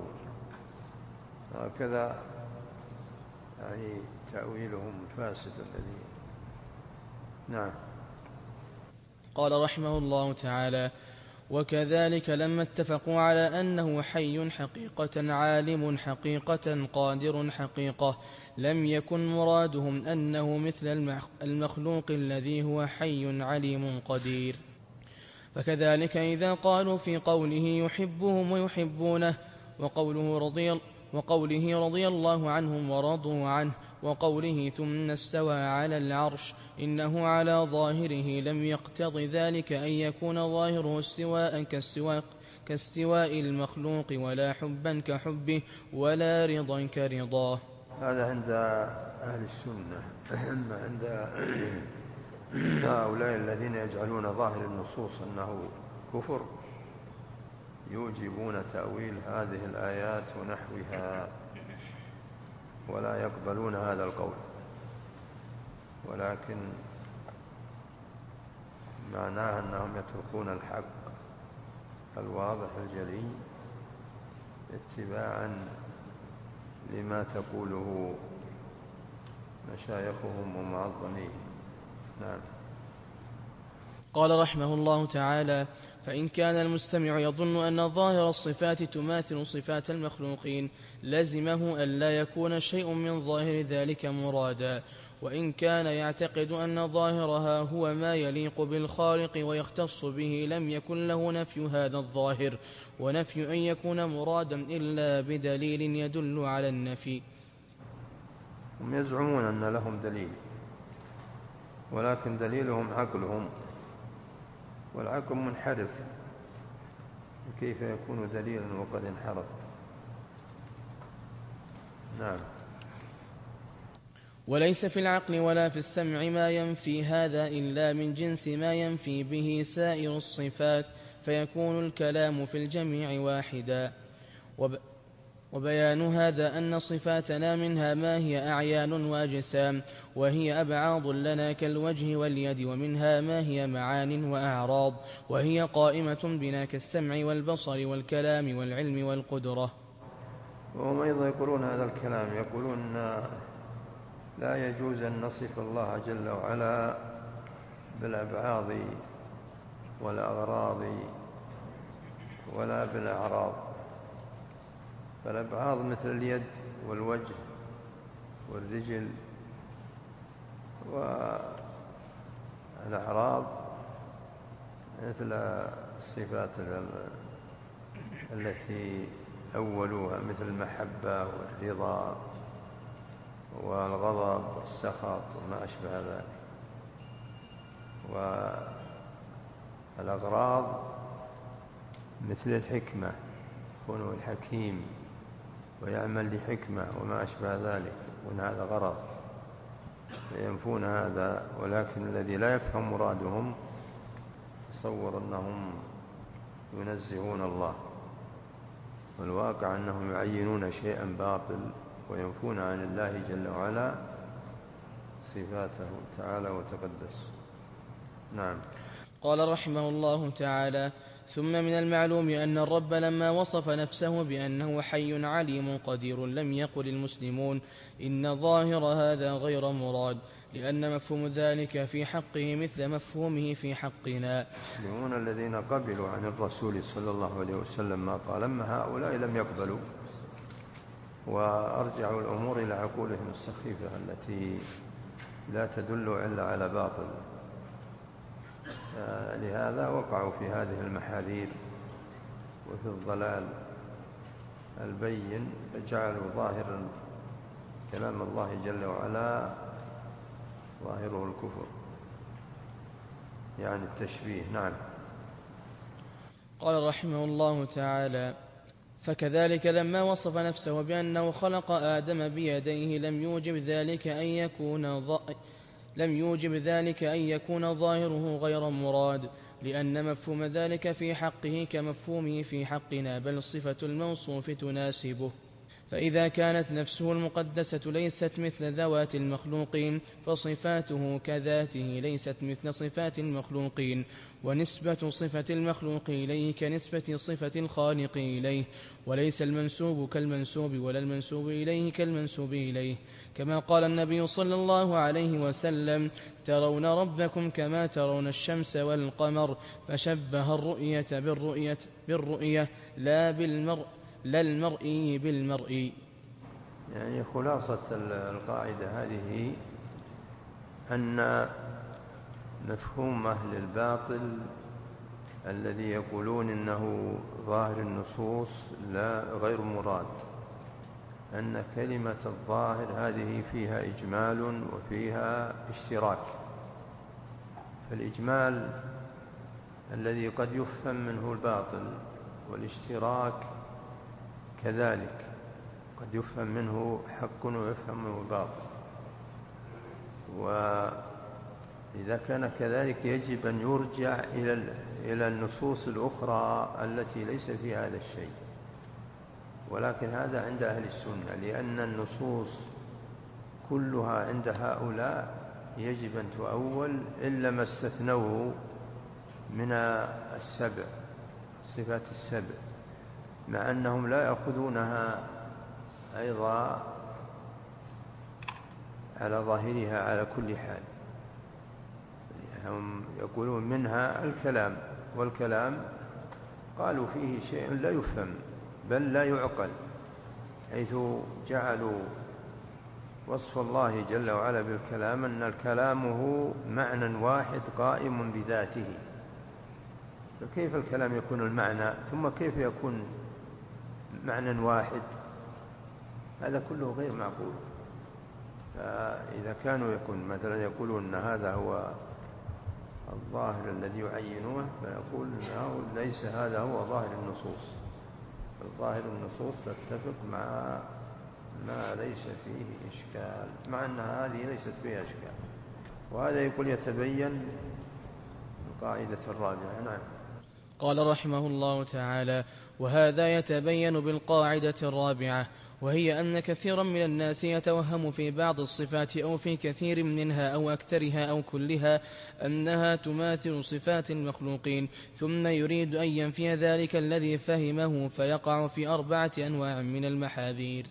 هكذا يعني تأويلهم فاسد الذي. نعم. قال رحمه الله تعالى: وكذلك لما اتفقوا على أنه حي حقيقة عالم حقيقة قادر حقيقة، لم يكن مرادهم أنه مثل المخلوق الذي هو حي عليم قدير. فكذلك إذا قالوا في قوله يحبهم ويحبونه، وقوله رضي الله عنهم ورضوا عنه، وقوله ثم استوى على العرش، إنه على ظاهره لم يقتض ذلك أن يكون ظاهره استواء كاستواء المخلوق، ولا حبا كحبه، ولا رضا كرضاه. هذا عند أهل السنة. عند هؤلاء الذين يجعلون ظاهر النصوص أنه كفر يوجبون تأويل هذه الآيات ونحوها، ولا يقبلون هذا القول، ولكن معناه أنهم يتركون الحق الواضح الجلي اتباعا لما تقوله مشايخهم ومعظمين. نعم. قال رحمه الله تعالى: فإن كان المستمع يظن أن ظاهر الصفات تماثل صفات المخلوقين، لزمه أن لا يكون شيء من ظاهر ذلك مرادا. وإن كان يعتقد أن ظاهرها هو ما يليق بالخالق ويختص به، لم يكن له نفي هذا الظاهر، ونفي أن يكون مرادا إلا بدليل يدل على النفي. هم يزعمون أن لهم دليل، ولكن دليلهم عقلهم، والعقل منحرف، كيف يكون دليلا وقد انحرف؟ نعم. وليس في العقل ولا في السمع ما ينفي هذا إلا من جنس ما ينفي به سائر الصفات، فيكون الكلام في الجميع واحدا. وبيان هذا أن صفاتنا منها ما هي أعيان وأجسام، وهي أبعاض لنا كالوجه واليد، ومنها ما هي معان وأعراض، وهي قائمة بنا كالسمع والبصر والكلام والعلم والقدرة. وهم أيضا يقولون هذا الكلام، يقولون لا يجوز أن نصف الله جل وعلا بالأبعاض والأغراض ولا بالأعراض، فالأبعاض مثل اليد والوجه والرجل، والأعراض مثل الصفات التي أولوها مثل المحبة والرضا والغضب والسخط وما أشبه ذلك. والأغراض مثل الحكمة، كونه الحكيم ويعمل لحكمة وما أشبه ذلك، يكون هذا غرض، ينفون هذا. ولكن الذي لا يفهم مرادهم تصور أنهم ينزهون الله، والواقع أنهم يعينون شيئا باطل وينفون عن الله جل وعلا صفاته تعالى وتقدس. نعم. قال رحمه الله تعالى: ثم من المعلوم أن الرب لما وصف نفسه بأنه حي عليم قدير لم يقل المسلمون إن ظاهر هذا غير مراد، لأن مفهوم ذلك في حقه مثل مفهومه في حقنا. المسلمون الذين قبلوا عن الرسول صلى الله عليه وسلم ما قال، أما هؤلاء لم يقبلوا وأرجعوا الأمور إلى عقولهم السخيفة التي لا تدل إلا على باطل. لهذا وقعوا في هذه المحاذير وفي الضلال البين، فجعلوا ظاهر كلام الله جل وعلا ظاهره الكفر، يعني التشبيه. نعم. قال رحمه الله تعالى: فكذلك لما وصف نفسه بأنه خلق آدم بيديه لم يوجب ذلك أن يكون ظاهره غير مراد، لأن مفهوم ذلك في حقه كمفهومه في حقنا، بل صفة الموصوف تناسبه. فإذا كانت نفسه المقدسة ليست مثل ذوات المخلوقين فصفاته كذاته ليست مثل صفات المخلوقين، ونسبة صفة المخلوق إليه كنسبة صفة الخالق إليه، وليس المنسوب كالمنسوب ولا المنسوب إليه كالمنسوب إليه، كما قال النبي صلى الله عليه وسلم: ترون ربكم كما ترون الشمس والقمر، فشبه الرؤية بالرؤية لا المرئي بالمرئي. يعني خلاصة القاعدة هذه أن مفهوم أهل الباطل الذي يقولون إنه ظاهر النصوص لا غير مراد، أن كلمة الظاهر هذه فيها إجمال وفيها اشتراك. فالإجمال الذي قد يفهم منه الباطل، والاشتراك كذلك قد يفهم منه حق ويفهم منه باطل. وإذا كان كذلك يجب أن يرجع إلى النصوص الأخرى التي ليس فيها هذا الشيء، ولكن هذا عند أهل السنة، لأن النصوص كلها عند هؤلاء يجب أن تؤول إلا ما استثنوه من السبع، الصفات السبع، مع أنهم لا يأخذونها أيضا على ظاهرها على كل حال. هم يقولون منها الكلام، والكلام قالوا فيه شيء لا يفهم بل لا يعقل، حيث جعلوا وصف الله جل وعلا بالكلام أن الكلام هو معنى واحد قائم بذاته. فكيف الكلام يكون المعنى ثم كيف يكون معنى واحد؟ هذا كله غير معقول. فإذا كانوا مثلا يقولون أن هذا هو الظاهر الذي يعينوه، فيقول ليس هذا هو ظاهر النصوص. الظاهر النصوص تتفق مع ما ليس فيه إشكال، مع أن هذه ليست فيها إشكال. وهذا يقول يتبين القاعدة الرابعة. نعم. قال رحمه الله تعالى: وهذا يتبين بالقاعدة الرابعة، وهي أن كثيرا من الناس يتوهم في بعض الصفات أو في كثير منها أو أكثرها أو كلها أنها تماثل صفات المخلوقين، ثم يريد أن ينفي ذلك الذي فهمه فيقع في 4 أنواع من المحاذير.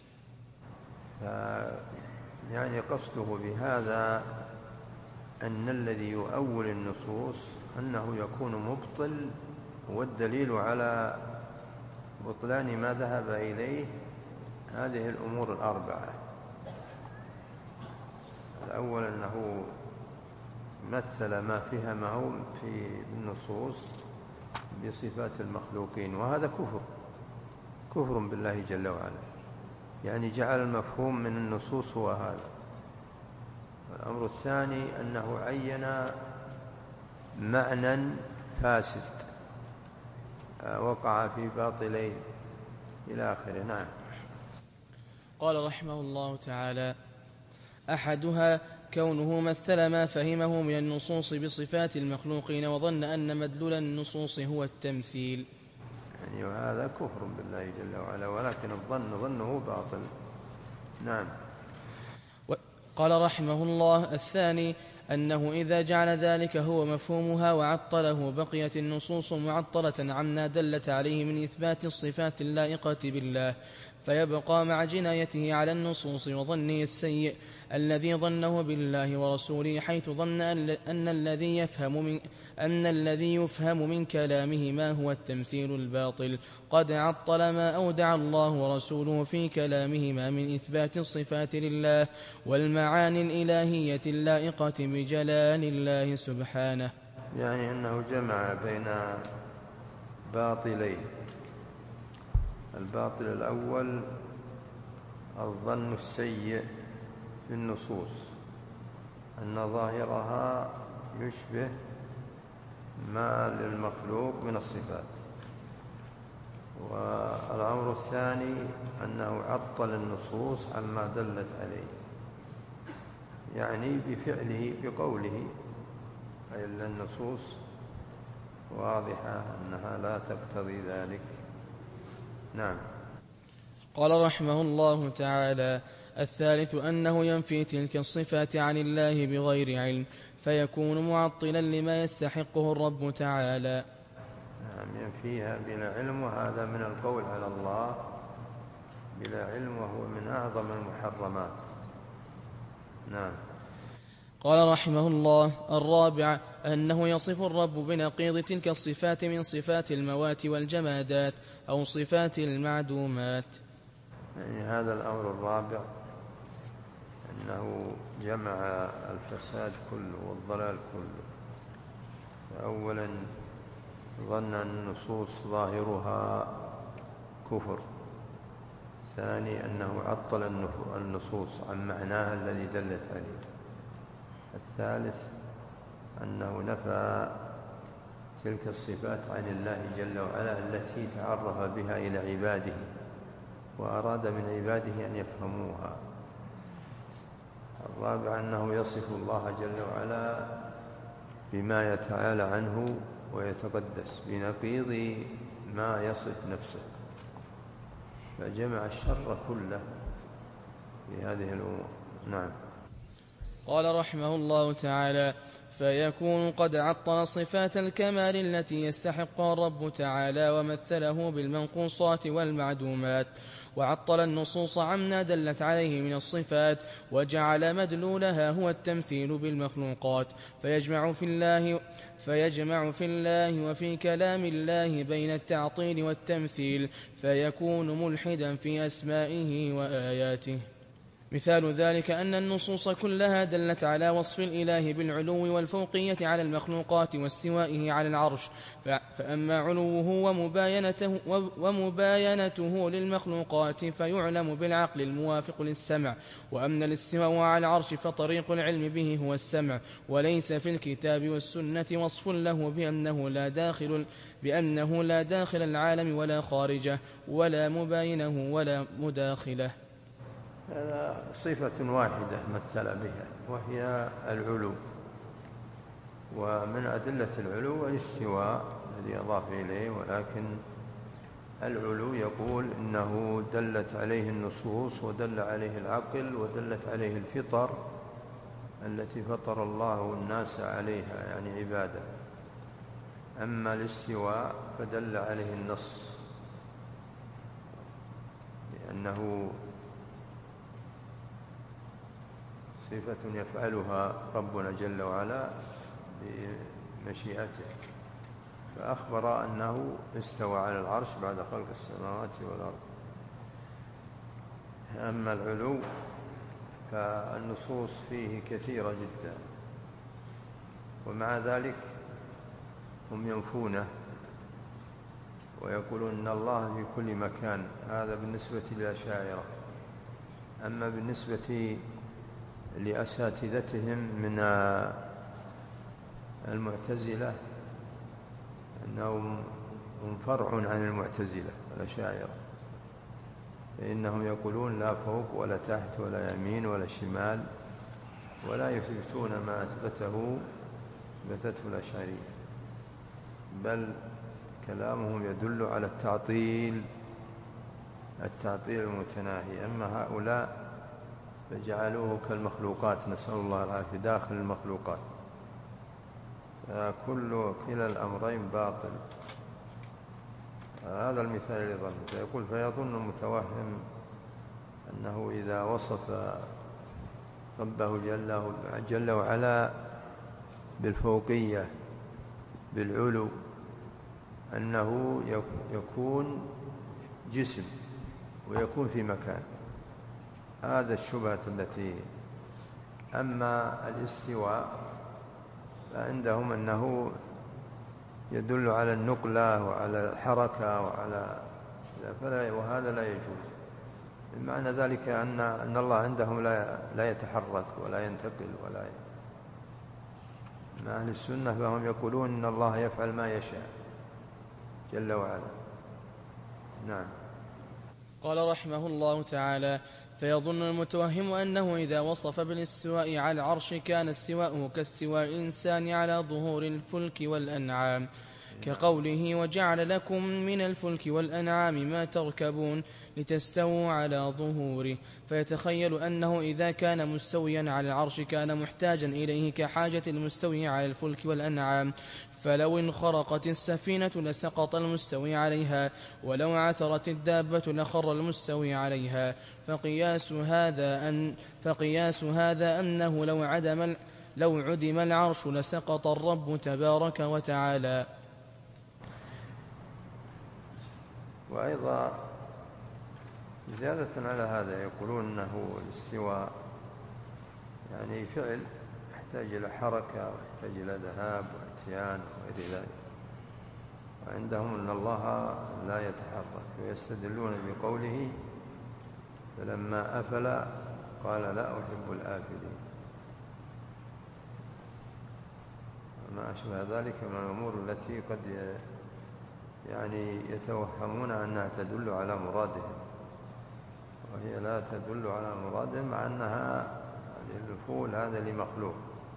يعني قصده بهذا أن الذي يؤول النصوص أنه يكون مبطل، والدليل على بطلان ما ذهب إليه هذه الأمور 4. الأول أنه مثل ما فهمه في النصوص بصفات المخلوقين، وهذا كفر بالله جل وعلا، يعني جعل المفهوم من النصوص هو هذا. الأمر الثاني أنه عين معنى فاسد وقع في باطلين إلى آخره. نعم. قال رحمه الله تعالى: أحدها كونه مثل ما فهمه من النصوص بصفات المخلوقين وظن أن مدلول النصوص هو التمثيل، يعني وهذا كفر بالله جل وعلا، ولكن ظنه باطل. نعم. قال رحمه الله: الثاني أنه إذا جعل ذلك هو مفهومها وعطله بقيت النصوص معطلة عما دلت عليه من إثبات الصفات اللائقة بالله، فيبقى مع جنايته على النصوص وظنه السيء الذي ظنه بالله ورسوله، حيث ظن أن الذي يفهم من كلامه ما هو التمثيل الباطل، قد عطل ما أودع الله ورسوله في كلامهما من إثبات الصفات لله والمعاني الإلهية اللائقة بجلال الله سبحانه. يعني أنه جمع بين باطلين: الباطل الأول الظن السيء في النصوص، أن ظاهرها يشبه ما للمخلوق من الصفات. والأمر الثاني أنه عطل النصوص عما دلت عليه، يعني بفعله بقوله، أي أن النصوص واضحة أنها لا تقتضي ذلك. نعم. قال رحمه الله تعالى: الثالث أنه ينفي تلك الصفات عن الله بغير علم، فيكون معطلا لما يستحقه الرب تعالى. نعم، ينفيها بلا علم، وهذا من القول على الله بلا علم، وهو من أعظم المحرمات. نعم. قال رحمه الله: الرابع أنه يصف الرب بنقيض تلك الصفات من صفات الموات والجمادات أو صفات المعدومات. يعني هذا الأمر الرابع، أنه جمع الفساد كله والضلال كله. أولا ظن أن النصوص ظاهرها كفر. ثاني أنه عطل النصوص عن معناها الذي دلت عليه. الثالث أنه نفى تلك الصفات عن الله جل وعلا التي تعرف بها إلى عباده وأراد من عباده أن يفهموها. الرابع أنه يصف الله جل وعلا بما يتعالى عنه ويتقدس بنقيض ما يصف نفسه، فجمع الشر كله في هذه الأمور. نعم. قال رحمه الله تعالى: فيكون قد عطل صفات الكمال التي يستحقها الرب تعالى ومثله بالمنقوصات والمعدومات، وعطل النصوص عما دلت عليه من الصفات، وجعل مدلولها هو التمثيل بالمخلوقات، فيجمع في الله وفي كلام الله بين التعطيل والتمثيل، فيكون ملحدا في أسمائه وآياته. مثال ذلك أن النصوص كلها دلت على وصف الإله بالعلو والفوقية على المخلوقات واستوائه على العرش، فأما علوه ومباينته للمخلوقات فيعلم بالعقل الموافق للسمع، وأما الاستواء على العرش فطريق العلم به هو السمع، وليس في الكتاب والسنة وصف له بأنه لا داخل العالم ولا خارجه، ولا مباينه ولا مداخله. هذا صفة واحدة مثل بها، وهي العلو. ومن أدلة العلو الاستواء الذي أضاف إليه، ولكن العلو يقول إنه دلت عليه النصوص ودل عليه العقل ودلت عليه الفطر التي فطر الله الناس عليها، يعني عبادة. أما الاستواء فدل عليه النص، لأنه صفة يفعلها ربنا جل وعلا بمشيئته، فأخبر أنه استوى على العرش بعد خلق السماوات والأرض. أما العلو فالنصوص فيه كثيرة جدا، ومع ذلك هم ينفونه ويقولون إن الله في كل مكان. هذا بالنسبة للأشاعرة. أما بالنسبة لأساتذتهم من المعتزلة أنهم فرع عن المعتزلة الأشاعرة، فإنهم يقولون لا فوق ولا تحت ولا يمين ولا شمال، ولا يثبتون ما أثبته الأشاعرية، بل كلامهم يدل على التعطيل المتناهي. أما هؤلاء فجعلوه كالمخلوقات، نسأل الله العافية، داخل المخلوقات. كلا الأمرين باطل. هذا المثال اللي ضربته، يقول فيظن المتوهم أنه إذا وصف ربه جل وعلا بالفوقية بالعلو أنه يكون جسم ويكون في مكان. هذا الشبهة التي. أما الاستواء فعندهم أنه يدل على النقلة وعلى الحركة وهذا لا يجوز. معنى ذلك أن الله عندهم لا يتحرك ولا ينتقل مع أهل السنة فهم يقولون إن الله يفعل ما يشاء جل وعلا. نعم. قال رحمه الله تعالى: فيظن المتوهم أنه إذا وصف بالاستواء على العرش كان استواءه كاستواء الإنسان على ظهور الفلك والأنعام، كقوله: وجعل لكم من الفلك والأنعام ما تركبون لتستووا على ظهوره، فيتخيل أنه إذا كان مستويا على العرش كان محتاجا إليه كحاجة المستوي على الفلك والأنعام، فلو انخرقت السفينة لسقط المستوي عليها، ولو عثرت الدابة لخر المستوي عليها. فقياس هذا أنه لو عدم العرش لسقط الرب تبارك وتعالى. وأيضا زيادة على هذا يقولون أنه الاستواء يعني فعل يحتاج إلى حركة ويحتاج إلى ذهاب واتيان وغير ذلك، وعندهم أن الله لا يتحرك، ويستدلون بقوله: فلما أفل قال لا أحب الآفلين، وما أشبه ذلك من الأمور التي قد يتوهمون أنها تدل على مرادهم، وهي لا تدل على مرادهم، مع أنها الفول هذا لمخلوق.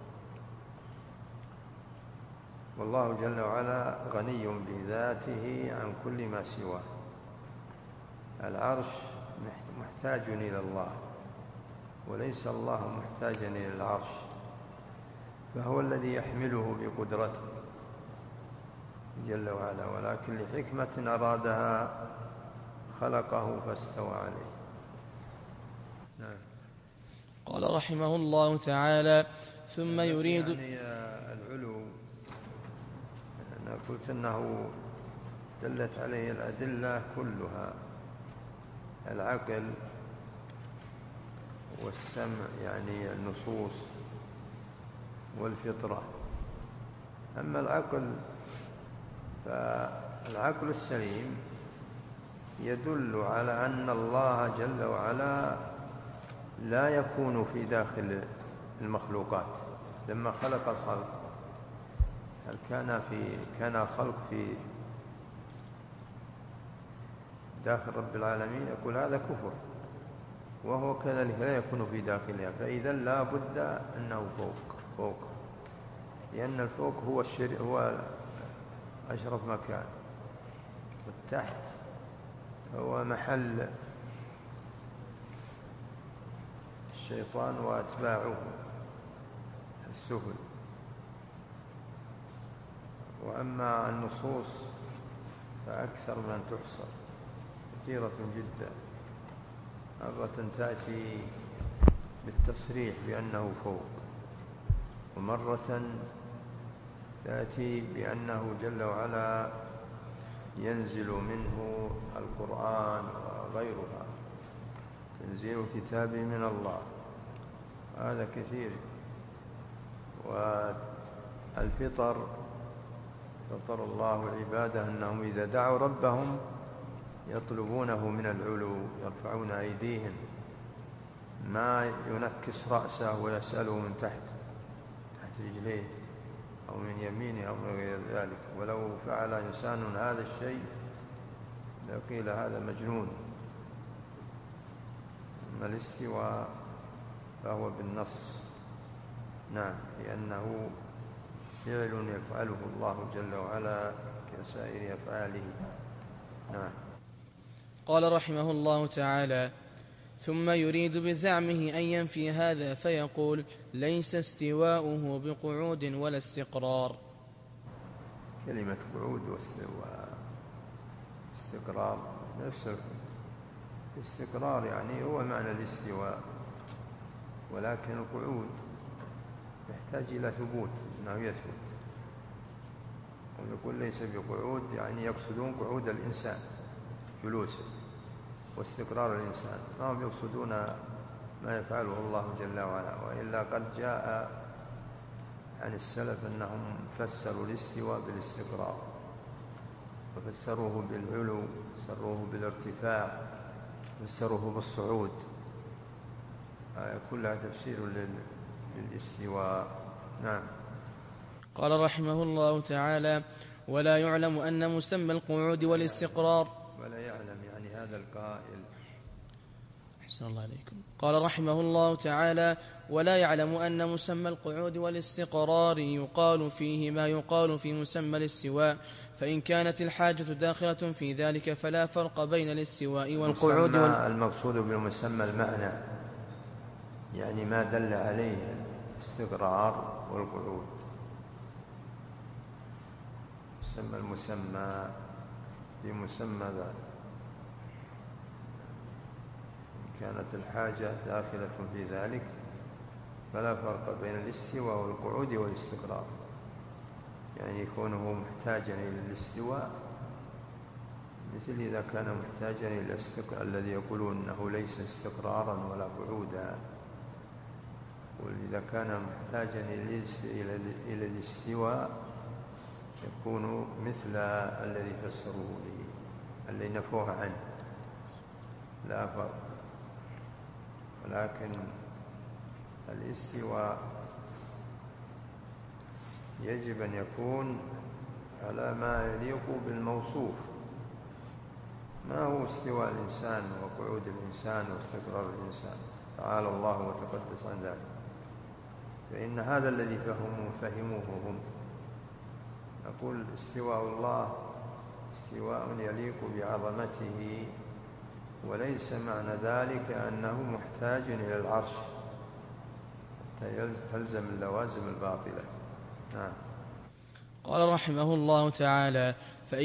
والله جل وعلا غني بذاته عن كل ما سواه. العرش محتاج إلى الله، وليس الله محتاجا إلى العرش، فهو الذي يحمله بقدرته جل وعلا، ولكن لحكمة أرادها خلقه فاستوى عليه. نعم. قال رحمه الله تعالى: ثم يريد العلو، أنا قلت أنه دلت عليه الأدلة كلها، العقل والسمع يعني النصوص والفطرة. أما فالعقل السليم يدل على أن الله جل وعلا لا يكون في داخل المخلوقات. لما خلق الخلق هل كان الخلق في داخل رب العالمين؟ يقول هذا كفر، وهو كذلك لا يكون في داخلها، فإذا لا بد أنه فوق، لأن الفوق هو أشرف مكان، والتحت هو محل الشيطان وأتباعه السفل. وأما النصوص فأكثر من أن تحصر، كثيرة جدا، مرة تأتي بالتصريح بأنه فوق، ومرة تأتي بأنه جل وعلا ينزل منه القرآن وغيرها، تنزيل كتاب من الله، هذا كثير. الفطر فطر الله عباده أنهم إذا دعوا ربهم يطلبونه من العلو، يرفعون أيديهم، ما ينكس رأسه ويسأله من تحت رجليه أو من يمينه أو من غير ذلك. ولو فعل إنسان هذا الشيء لقيل هذا مجنون. أما الاستواء فهو بالنص، نعم، لأنه فعل يفعله الله جل وعلا كسائر أفعاله. نعم. قال رحمه الله تعالى: ثم يريد بزعمه أن ينفي هذا فيقول: ليس استواؤه بقعود ولا استقرار. كلمة قعود واستقرار نفس الاستقرار، يعني هو معنى الاستواء، ولكن القعود يحتاج إلى ثبوت، أنه يثبت. ويقول ليس بقعود يعني يقصدون قعود الإنسان جلوسه واستقرار الإنسان، ما هم يقصدون ما يفعله الله جل وعلا. وإلا قد جاء عن السلف أنهم فسروا الاستواء بالاستقرار، وفسروه بالعلو، فسروه بالارتفاع، فسروه بالصعود، كلها تفسير للاستواء. نعم. قال رحمه الله تعالى: ولا يعلم أن مسمى القعود والاستقرار، ولا يعلم يعني هذا القائل. أحسن الله عليكم. قال رحمه الله تعالى: ولا يعلم أن مسمى القعود والاستقرار يقال فيه ما يقال في مسمى الاستواء، فإن كانت الحاجة داخلة في ذلك فلا فرق بين الاستواء والقعود. المقصود بالمسمى المعنى، يعني ما دل عليه الاستقرار والقعود. يسمى المسمى في مسمى ذلك. إن كانت الحاجة داخلة في ذلك فلا فرق بين الاستواء والقعود والاستقرار، يعني يكونه محتاجا إلى الاستواء، مثل إذا كان محتاجا إلى الاستقرار الذي يقولون أنه ليس استقرارا ولا قعودا. وإذا كان محتاجا إلى الاستواء يكون مثل الذي فسروه به، الذي نفوه عنه، لا فرق. ولكن الاستواء يجب أن يكون على ما يليق بالموصوف، ما هو استواء الإنسان وقعود الإنسان واستقرار الإنسان، تعالى الله وتقدس عن ذلك. فإن هذا الذي فهموه هم. نقول استواء الله استواء يليق بعظمته، وليس معنى ذلك أنه محتاج إلى العرش تلزم اللوازم الباطلة. نعم. قال رحمه الله تعالى: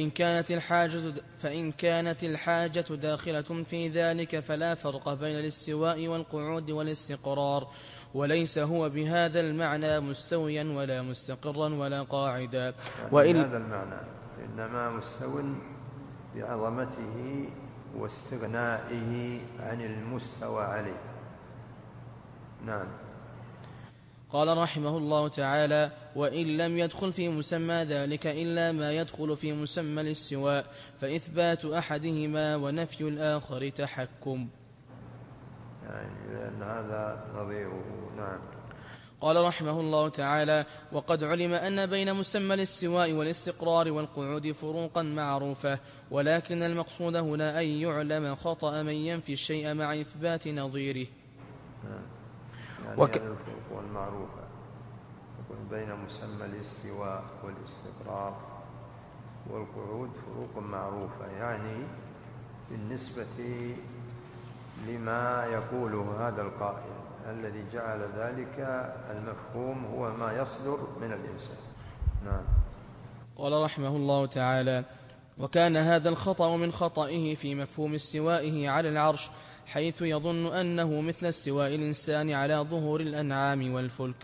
فإن كانت الحاجة داخلة في ذلك فلا فرق بين الاستواء والقعود والاستقرار، وليس هو بهذا المعنى مستويا ولا مستقرا ولا قاعدا. يعني هذا المعنى، إنما مستو بعظمته واستغنائه عن المستوى عليه. نعم. قال رحمه الله تعالى: وإن لم يدخل في مسمى ذلك إلا ما يدخل في مسمى الاستواء، فإثبات أحدهما ونفي الآخر تحكم، يعني لأن هذا نظيره. نعم. قال رحمه الله تعالى: وقد علم أن بين مسمى الاستواء والاستقرار والقعود فروقا معروفة، ولكن المقصود هنا أن يعلم خطأ من ينفي الشيء مع إثبات نظيره. يعني هذه الفروق المعروفة يكون بين مسمى الاستواء والاستقرار والقعود فروق معروفة، يعني بالنسبة لما يقوله هذا القائل الذي جعل ذلك المفهوم هو ما يصدر من الإنسان. نعم. قال رحمه الله تعالى: وكان هذا الخطأ من خطئه في مفهوم استوائه على العرش، حيث يظن أنه مثل استواء الإنسان على ظهور الأنعام والفلك.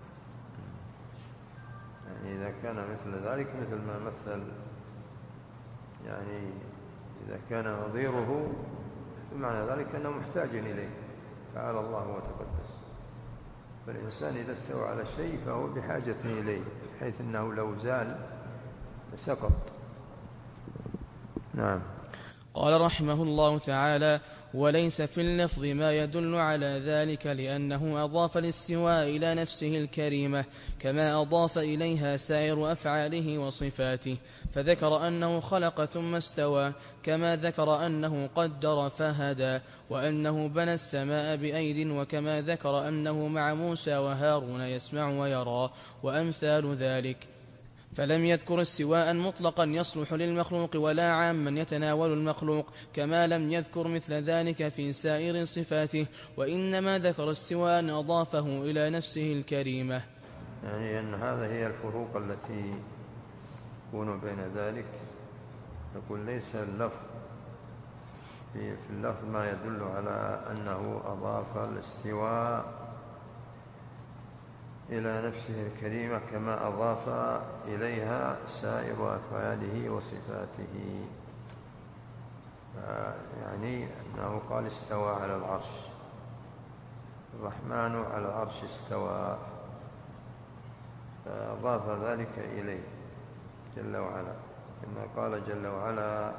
يعني إذا كان مثل ذلك مثل ما مثل، يعني إذا كان نظيره بمعنى ذلك أنه محتاج إليه، تعالى الله وتقدس. فالإنسان إذا استوى على شيء فهو بحاجة إليه، حيث أنه لو زال سقط. نعم. قال رحمه الله تعالى: وليس في اللفظ ما يدل على ذلك، لأنه أضاف الاستواء إلى نفسه الكريمة كما أضاف إليها سائر أفعاله وصفاته، فذكر أنه خلق ثم استوى، كما ذكر أنه قدر فهدى، وأنه بنى السماء بأيد، وكما ذكر أنه مع موسى وهارون يسمع ويرى، وأمثال ذلك. فلم يذكر استواء مطلقا يصلح للمخلوق ولا عاما يتناول المخلوق، كما لم يذكر مثل ذلك في سائر صفاته، وإنما ذكر استواء أضافه إلى نفسه الكريمة. يعني أن هذا هي الفروق التي تكون بين ذلك. يقول ليس اللفظ في اللفظ ما يدل على أنه أضاف الاستواء إلى نفسه الكريمة كما أضاف إليها سائر أفعاله وصفاته. يعني أنه قال استوى على العرش، الرحمن على العرش استوى، فأضاف ذلك إليه جل وعلا، كما قال جل وعلا: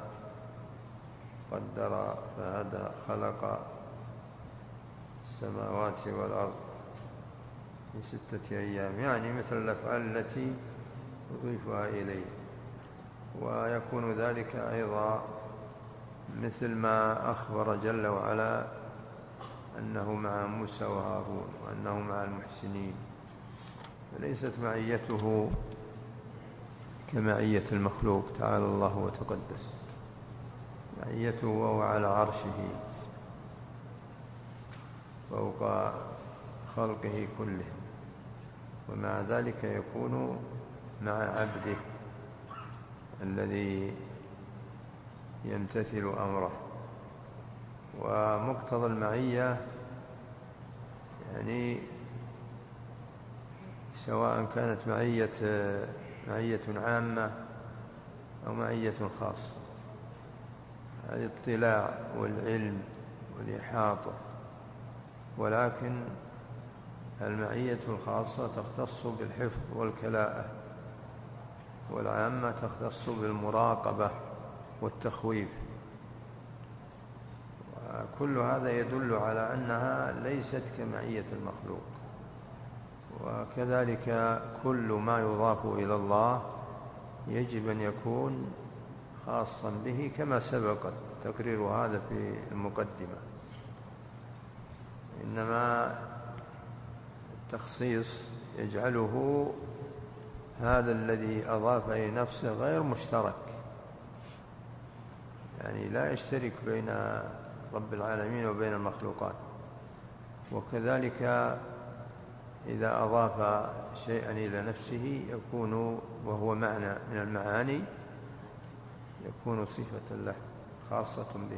قدر فهدى، خلق السماوات والأرض في 6 أيام، يعني مثل الأفعال التي أضيفها إليه. ويكون ذلك أيضا مثل ما أخبر جل وعلا أنه مع موسى وهارون وأنه مع المحسنين، فليست معيته كمعية المخلوق تعالى الله وتقدس، معيته وهو على عرشه فوق خلقه كلهم، ومع ذلك يكون مع عبده الذي يمتثل أمره. ومقتضى المعية يعني سواء كانت معية عامة أو معية خاصة، الاطلاع والعلم والإحاطة، ولكن المعية الخاصة تختص بالحفظ والكلاءة، والعامة تختص بالمراقبة والتخويف. وكل هذا يدل على أنها ليست كمعية المخلوق. وكذلك كل ما يضاف إلى الله يجب أن يكون خاصا به، كما سبق تقرير هذا في المقدمة. إنما التخصيص يجعله هذا الذي أضاف إلى نفسه غير مشترك، يعني لا يشترك بين رب العالمين وبين المخلوقات. وكذلك إذا أضاف شيئا إلى نفسه يكون وهو معنى من المعاني، يكون صفة له خاصة به.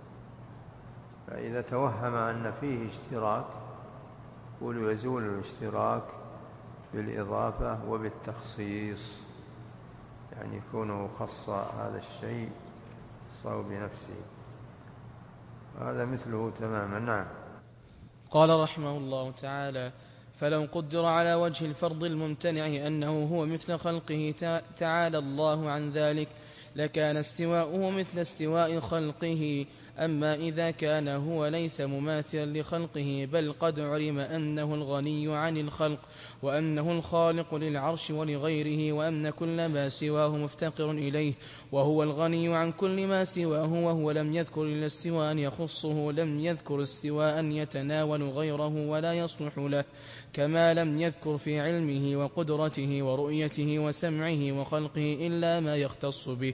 فإذا توهم أن فيه اشتراك يزول الاشتراك بالإضافة وبالتخصيص، يعني يكون خص هذا الشيء خصه بنفسه، هذا مثله تماما. نعم. قال رحمه الله تعالى: فلو قدر على وجه الفرض الممتنع أنه هو مثل خلقه تعالى الله عن ذلك، لكان استواؤه مثل استواء خلقه. أما إذا كان هو ليس مماثلا لخلقه، بل قد علم أنه الغني عن الخلق، وأنه الخالق للعرش ولغيره، وأن كل ما سواه مفتقر إليه، وهو الغني عن كل ما سواه، وهو لم يذكر إلا استواء يخصه، لم يذكر استواء يتناول غيره ولا يصلح له، كما لم يذكر في علمه وقدرته ورؤيته وسمعه وخلقه إلا ما يختص به،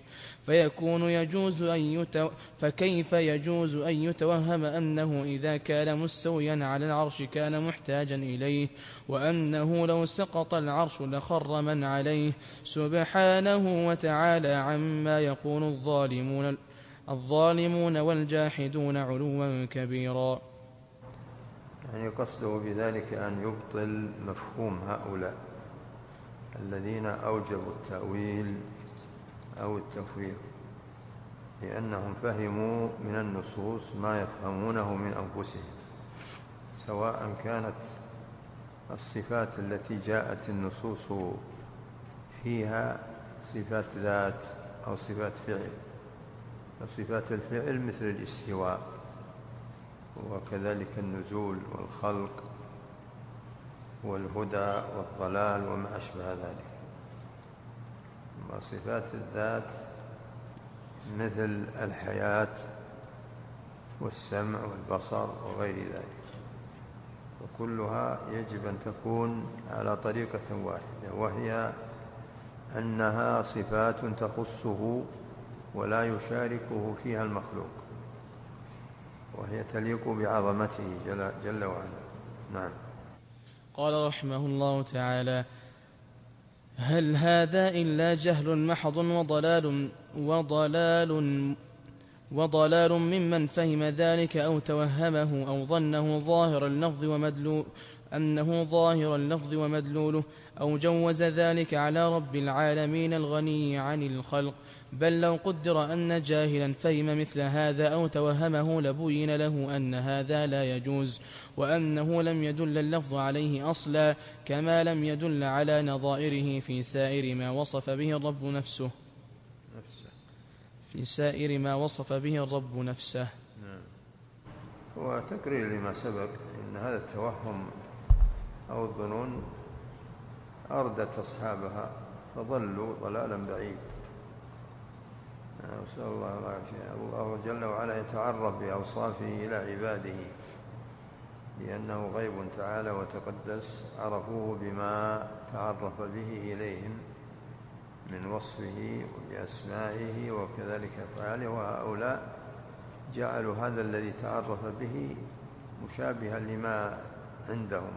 فكيف يجوز أن يتوهم أنه إذا كان مستويا على العرش كان محتاجا إليه، وأنه لو سقط العرش لخر من عليه، سبحانه وتعالى عما يقول الظالمون والجاحدون علوا كبيرا. يعني قصده بذلك أن يبطل مفهوم هؤلاء الذين أوجبوا التأويل أو التفويض، لأنهم فهموا من النصوص ما يفهمونه من أنفسهم، سواء كانت الصفات التي جاءت النصوص فيها صفات ذات أو صفات فعل. صفات الفعل مثل الاستواء وكذلك النزول والخلق والهدى والضلال وما أشبه ذلك. وصفات الذات مثل الحياة والسمع والبصر وغير ذلك، وكلها يجب أن تكون على طريقة واحدة، وهي أنها صفات تخصه ولا يشاركه فيها المخلوق، وهي تليق بعظمته جل وعلا. نعم. قال رحمه الله تعالى: هل هذا إلا جهل محض وضلال ممن فهم ذلك أو توهمه أو ظنه ظاهر اللفظ ومدلوله أو جوز ذلك على رب العالمين الغني عن الخلق. بل لو قدر أن جاهلا فهم مثل هذا أو توهمه لبين له أن هذا لا يجوز، وأنه لم يدل اللفظ عليه أصلا، كما لم يدل على نظائره في سائر ما وصف به الرب نفسه. نعم. وتقرير لما سبق أن هذا التوهم أو الظنون أردت أصحابها فضلوا ضلالا بعيد. نسأل الله العافية. الله جل وعلا يتعرف بأوصافه إلى عباده لأنه غيب تعالى وتقدس، عرفوه بما تعرف به إليهم من وصفه وبأسمائه وكذلك أفعاله، وهؤلاء جعلوا هذا الذي تعرف به مشابها لما عندهم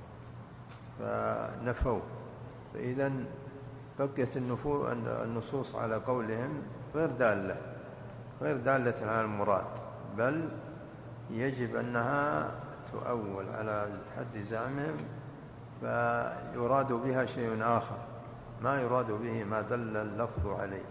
فنفوا. فإذا بقيت النصوص على قولهم غير دالة على المراد، بل يجب أنها تؤول على حد زعمهم، فيراد بها شيء آخر ما يراد به ما دل اللفظ عليه.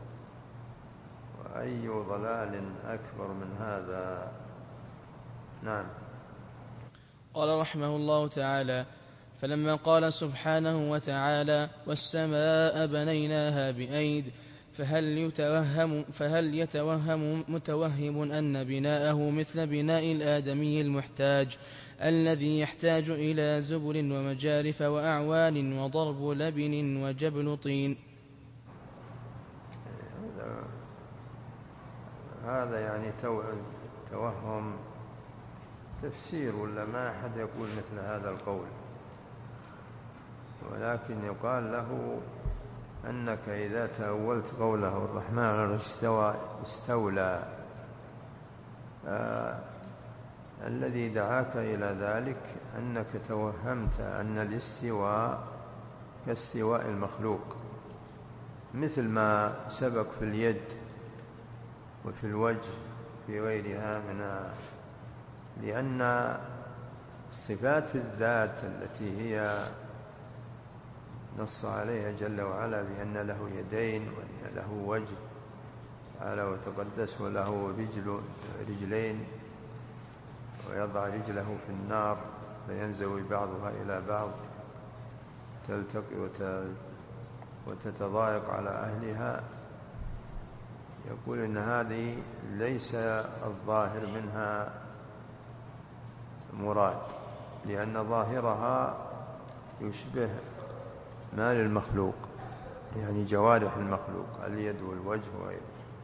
وأي ضلال أكبر من هذا. نعم. قال رحمه الله تعالى: فلما قال سبحانه وتعالى: والسماء بنيناها بأيد، فهل يتوهم متوهم أن بناءه مثل بناء الآدمي المحتاج الذي يحتاج إلى زبل ومجارف وأعوان وضرب لبن وجبل طين؟ هذا يعني توهم تفسير، ولا ما أحد يقول مثل هذا القول، ولكن يقال له أنك إذا تأولت قوله الرحمن على استولى الذي دعاك إلى ذلك أنك توهمت أن الاستواء كاستواء المخلوق، مثل ما سبق في اليد وفي الوجه في غيرها لأن صفات الذات التي هي نص عليها جل وعلا بأن له يدين وأن له وجه تعالى وتقدس وله رجلين ويضع رجله في النار فينزوي بعضها إلى بعض تلتقي وتتضايق على أهلها، يقول إن هذه ليس الظاهر منها مراد، لأن ظاهرها يشبه ما للمخلوق، يعني جوارح المخلوق اليد والوجه وغيره،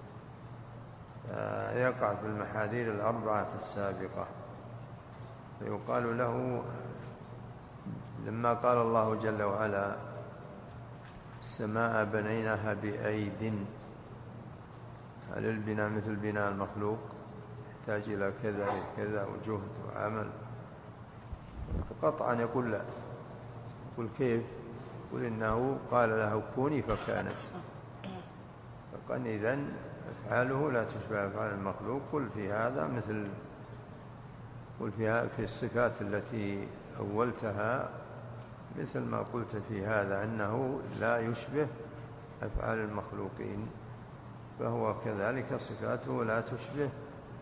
يقع في المحاذير الأربعة السابقة. فيقال له لما قال الله جل وعلا السماء بنيناها بأيد، هل البناء مثل بناء المخلوق يحتاج إلى كذا وكذا وجهد وعمل؟ قطعا يقول لا. يقول كيف؟ يقول إنه قال له كوني فكانت، فقال إذن أفعاله لا تشبه أفعال المخلوق. قل في الصفات التي أولتها مثل ما قلت في هذا أنه لا يشبه أفعال المخلوقين، فهو كذلك صفاته لا تشبه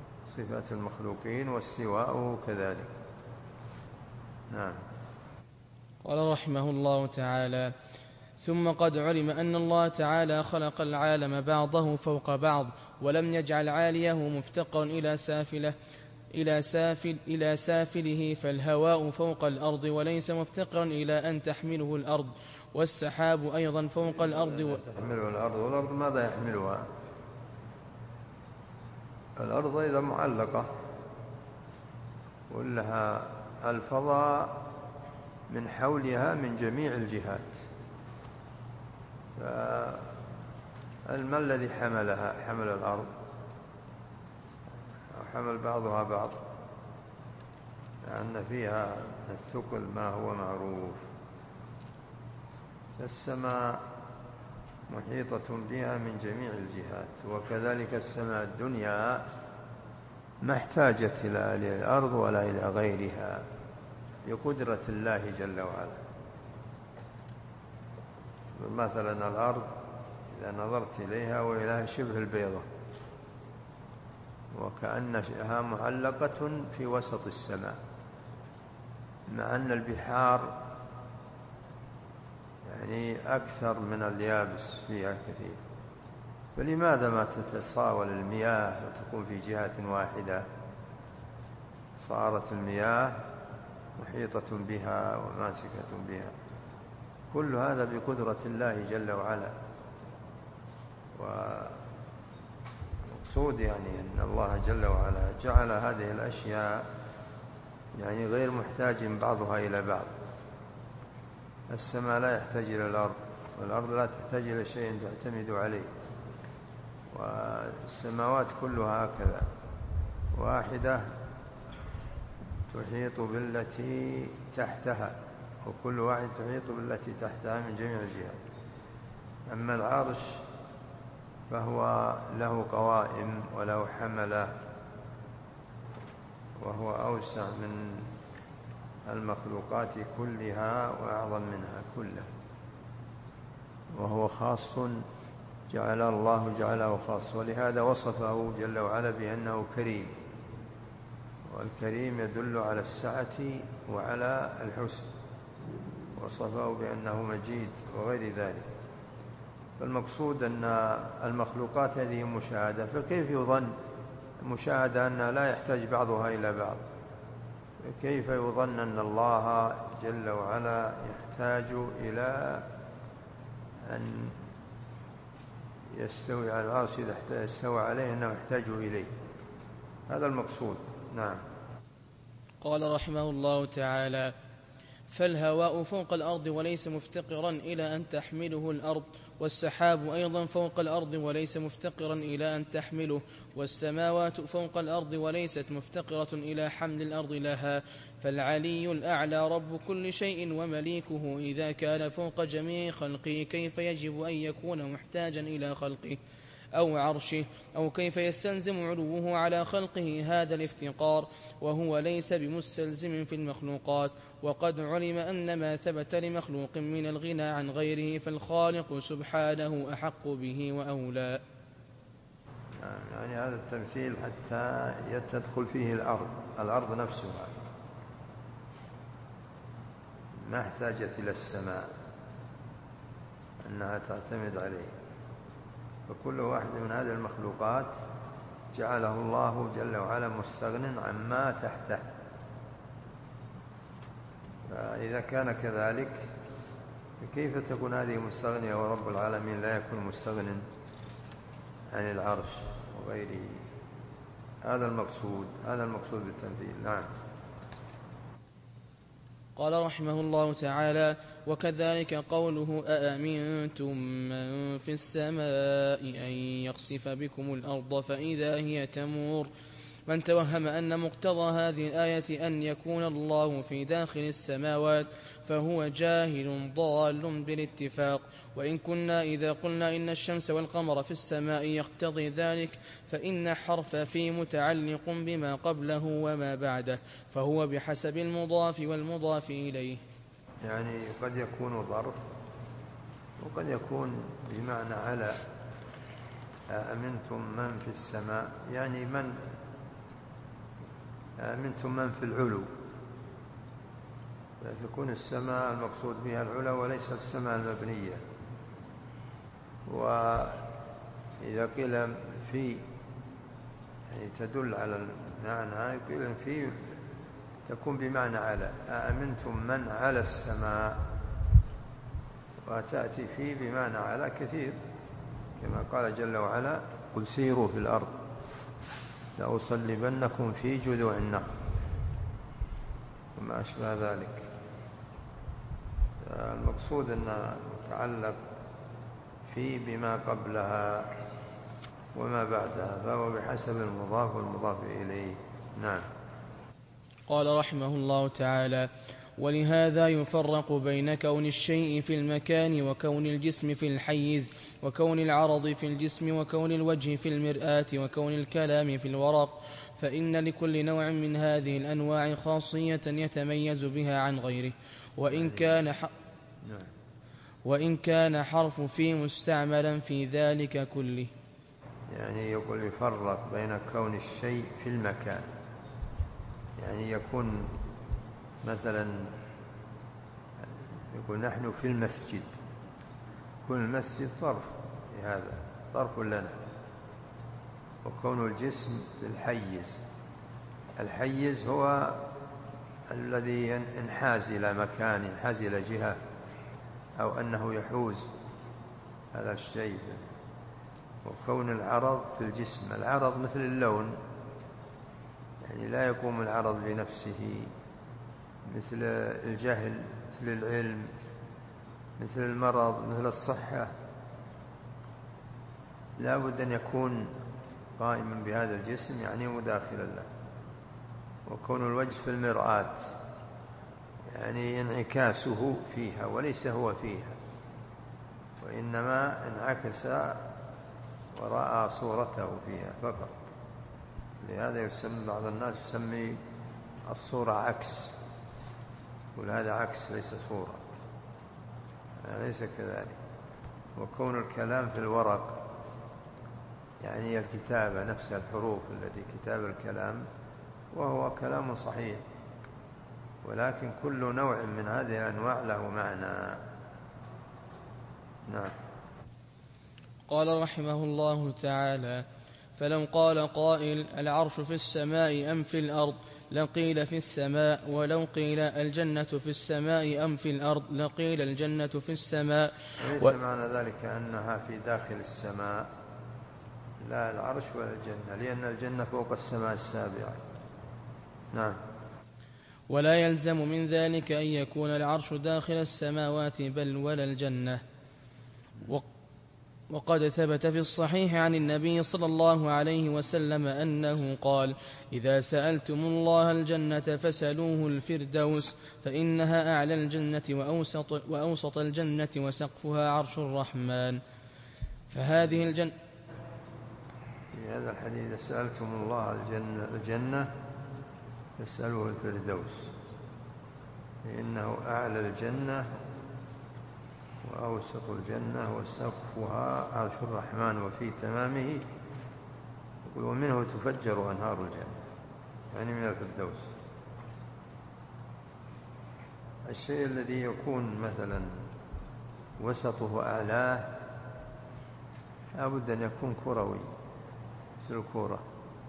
صفات المخلوقين واستواءه كذلك. نعم. قال رحمه الله تعالى: ثم قد علم أن الله تعالى خلق العالم بعضه فوق بعض، ولم يجعل عاليه مفتقرا إلى سافله، فالهواء فوق الأرض وليس مفتقرا إلى أن تحمله الأرض، والسحاب أيضا فوق الأرض تحمله الأرض، والأرض ماذا يحملها؟ الأرض إذا معلقة ولها الفضاء من حولها من جميع الجهات، فالما الذي حملها؟ حمل الأرض أو حمل بعضها بعض، لأن فيها الثقل ما هو معروف. السماء محيطة بها من جميع الجهات، وكذلك السماء الدنيا ما احتاجت إلى الأرض ولا إلى غيرها بقدرة الله جل وعلا. مثلا الأرض إذا نظرت إليها وإليها شبه البيضة، وكأنها معلقة في وسط السماء، مع أن البحار يعني أكثر من اليابس فيها كثير، فلماذا ما تتساوى المياه وتكون في جهة واحدة؟ صارت المياه محيطة بها وماسكة بها. كل هذا بقدرة الله جل وعلا. ومقصود يعني أن الله جل وعلا جعل هذه الأشياء يعني غير محتاج بعضها إلى بعض. السماء لا يحتاج إلى الأرض، والأرض لا تحتاج إلى شيء تعتمد عليه، والسماوات كلها هكذا واحدة تحيط بالتي تحتها، وكل واحد تحيط بالتي تحتها من جميع الجهات. أما العرش فهو له قوائم وله حملة، وهو أوسع من المخلوقات كلها وأعظم منها كلها، وهو خاص الله جعله خاص، ولهذا وصفه جل وعلا بأنه كريم، والكريم يدل على السعة وعلى الحسن، وصفه بأنه مجيد وغير ذلك. فالمقصود أن المخلوقات هذه مشاهدة، فكيف يظن مشاهدة أنها لا يحتاج بعضها إلى بعض؟ كيف يظن أن الله جل وعلا يحتاج إلى أن يستوي على العرش؟ إذا استوى عليه أنه يحتاج إليه، هذا المقصود. نعم. قال رحمه الله تعالى: فالهواء فوق الأرض وليس مفتقرا إلى أن تحمله الأرض، والسحاب أيضا فوق الأرض وليس مفتقرا إلى أن تحمله، والسماوات فوق الأرض وليست مفتقرة إلى حمل الأرض لها، فالعلي الأعلى رب كل شيء ومليكه إذا كان فوق جميع خلقه كيف يجب أن يكون محتاجا إلى خلقه أو عرشه، أو كيف يستلزم علوه على خلقه هذا الافتقار، وهو ليس بمستلزم في المخلوقات. وقد علم أن ما ثبت لمخلوق من الغنى عن غيره فالخالق سبحانه أحق به وأولى. يعني هذا التمثيل حتى تدخل فيه الأرض نفسها ما احتاجت إلى السماء أنها تعتمد عليه، فكل واحد من هذه المخلوقات جعله الله جل وعلا مستغن عما تحته. فإذا كان كذلك كيف تكون هذه مستغنية ورب العالمين لا يكون مستغن عن العرش وغيره؟ هذا المقصود بالتمثيل. نعم. قال رحمه الله تعالى: وكذلك قوله: أأمنتم من في السماء أن يخسف بكم الأرض فإذا هي تمور. من توهم أن مقتضى هذه الآية أن يكون الله في داخل السماوات فهو جاهل ضال بالاتفاق. وإن كنا إذا قلنا إن الشمس والقمر في السماء يقتضي ذلك فإن حرف في متعلق بما قبله وما بعده، فهو بحسب المضاف والمضاف إليه. يعني قد يكون ظرف وقد يكون بمعنى على. أأمنتم من في السماء يعني أأمنتم من في العلو، تكون السماء المقصود بها العلا وليس السماء المبنية. وإذا قيل في يعني تدل على المعنى، قيل في تكون بمعنى على، أأمنتم من على السماء، وتأتي في بمعنى على كثير، كما قال جل وعلا قل سيروا في الأرض لأصلبنكم في جذوع النخل وما أشبه ذلك. المقصود أن تعلق في بما قبلها وما بعدها، فهو بحسب المضاف والمضاف إليه. نعم. قال رحمه الله تعالى: ولهذا يفرق بين كون الشيء في المكان وكون الجسم في الحيز، وكون العرض في الجسم، وكون الوجه في المرآة، وكون الكلام في الورق، فإن لكل نوع من هذه الأنواع خاصية يتميز بها عن غيره، وإن كان حرف في مستعملا في ذلك كله. يعني يقول يفرق بين كون الشيء في المكان، يعني يكون مثلا يقول نحن في المسجد، كون المسجد ظرف لهذا، ظرف لنا. وكون الجسم في الحيز، الحيز هو الذي انحاز إلى مكان، انحاز إلى جهة، أو أنه يحوز هذا الشيء. وكون العرض في الجسم، العرض مثل اللون، يعني لا يقوم العرض بنفسه، مثل الجهل، مثل العلم، مثل المرض، مثل الصحة، لا بد أن يكون قائما بهذا الجسم، يعني مداخلا له. وكون الوجه في المرآة، يعني انعكاسه فيها وليس هو فيها، وإنما انعكس ورأى صورته فيها فقط. لهذا يسمى بعض الناس يسمي الصورة عكس، يقول هذا عكس ليس صورة، ليس كذلك. وكون الكلام في الورق، يعني الكتابة نفس الحروف التي كتاب الكلام، وهو كلام صحيح، ولكن كل نوع من هذه الأنواع له معنى. نعم. قال رحمه الله تعالى: فلو قال قائل العرش في السماء أم في الأرض لقيل في السماء، ولو قيل الجنة في السماء أم في الأرض لقيل الجنة في السماء. ليس معنى ذلك أنها في داخل السماء، لا العرش ولا الجنة، لأن الجنة فوق السماء السابعة. نعم. ولا يلزم من ذلك أن يكون العرش داخل السماوات بل ولا الجنة. وقد ثبت في الصحيح عن النبي صلى الله عليه وسلم أنه قال: إذا سألتم الله الجنة فسألوه الفردوس، فإنها أعلى الجنة وأوسط الجنة وسقفها عرش الرحمن. فهذه الجنة، في هذا الحديث سألتم الله الجنة فاسألوه الفردوس، فإنه أعلى الجنة وأوسط الجنة وسقفها عرش الرحمن. وفي تمامه يقول ومنه تفجر أنهار الجنة، يعني من الفردوس. الشيء الذي يكون مثلا وسطه أعلاه لابد أن يكون كروي، مثل الكرة،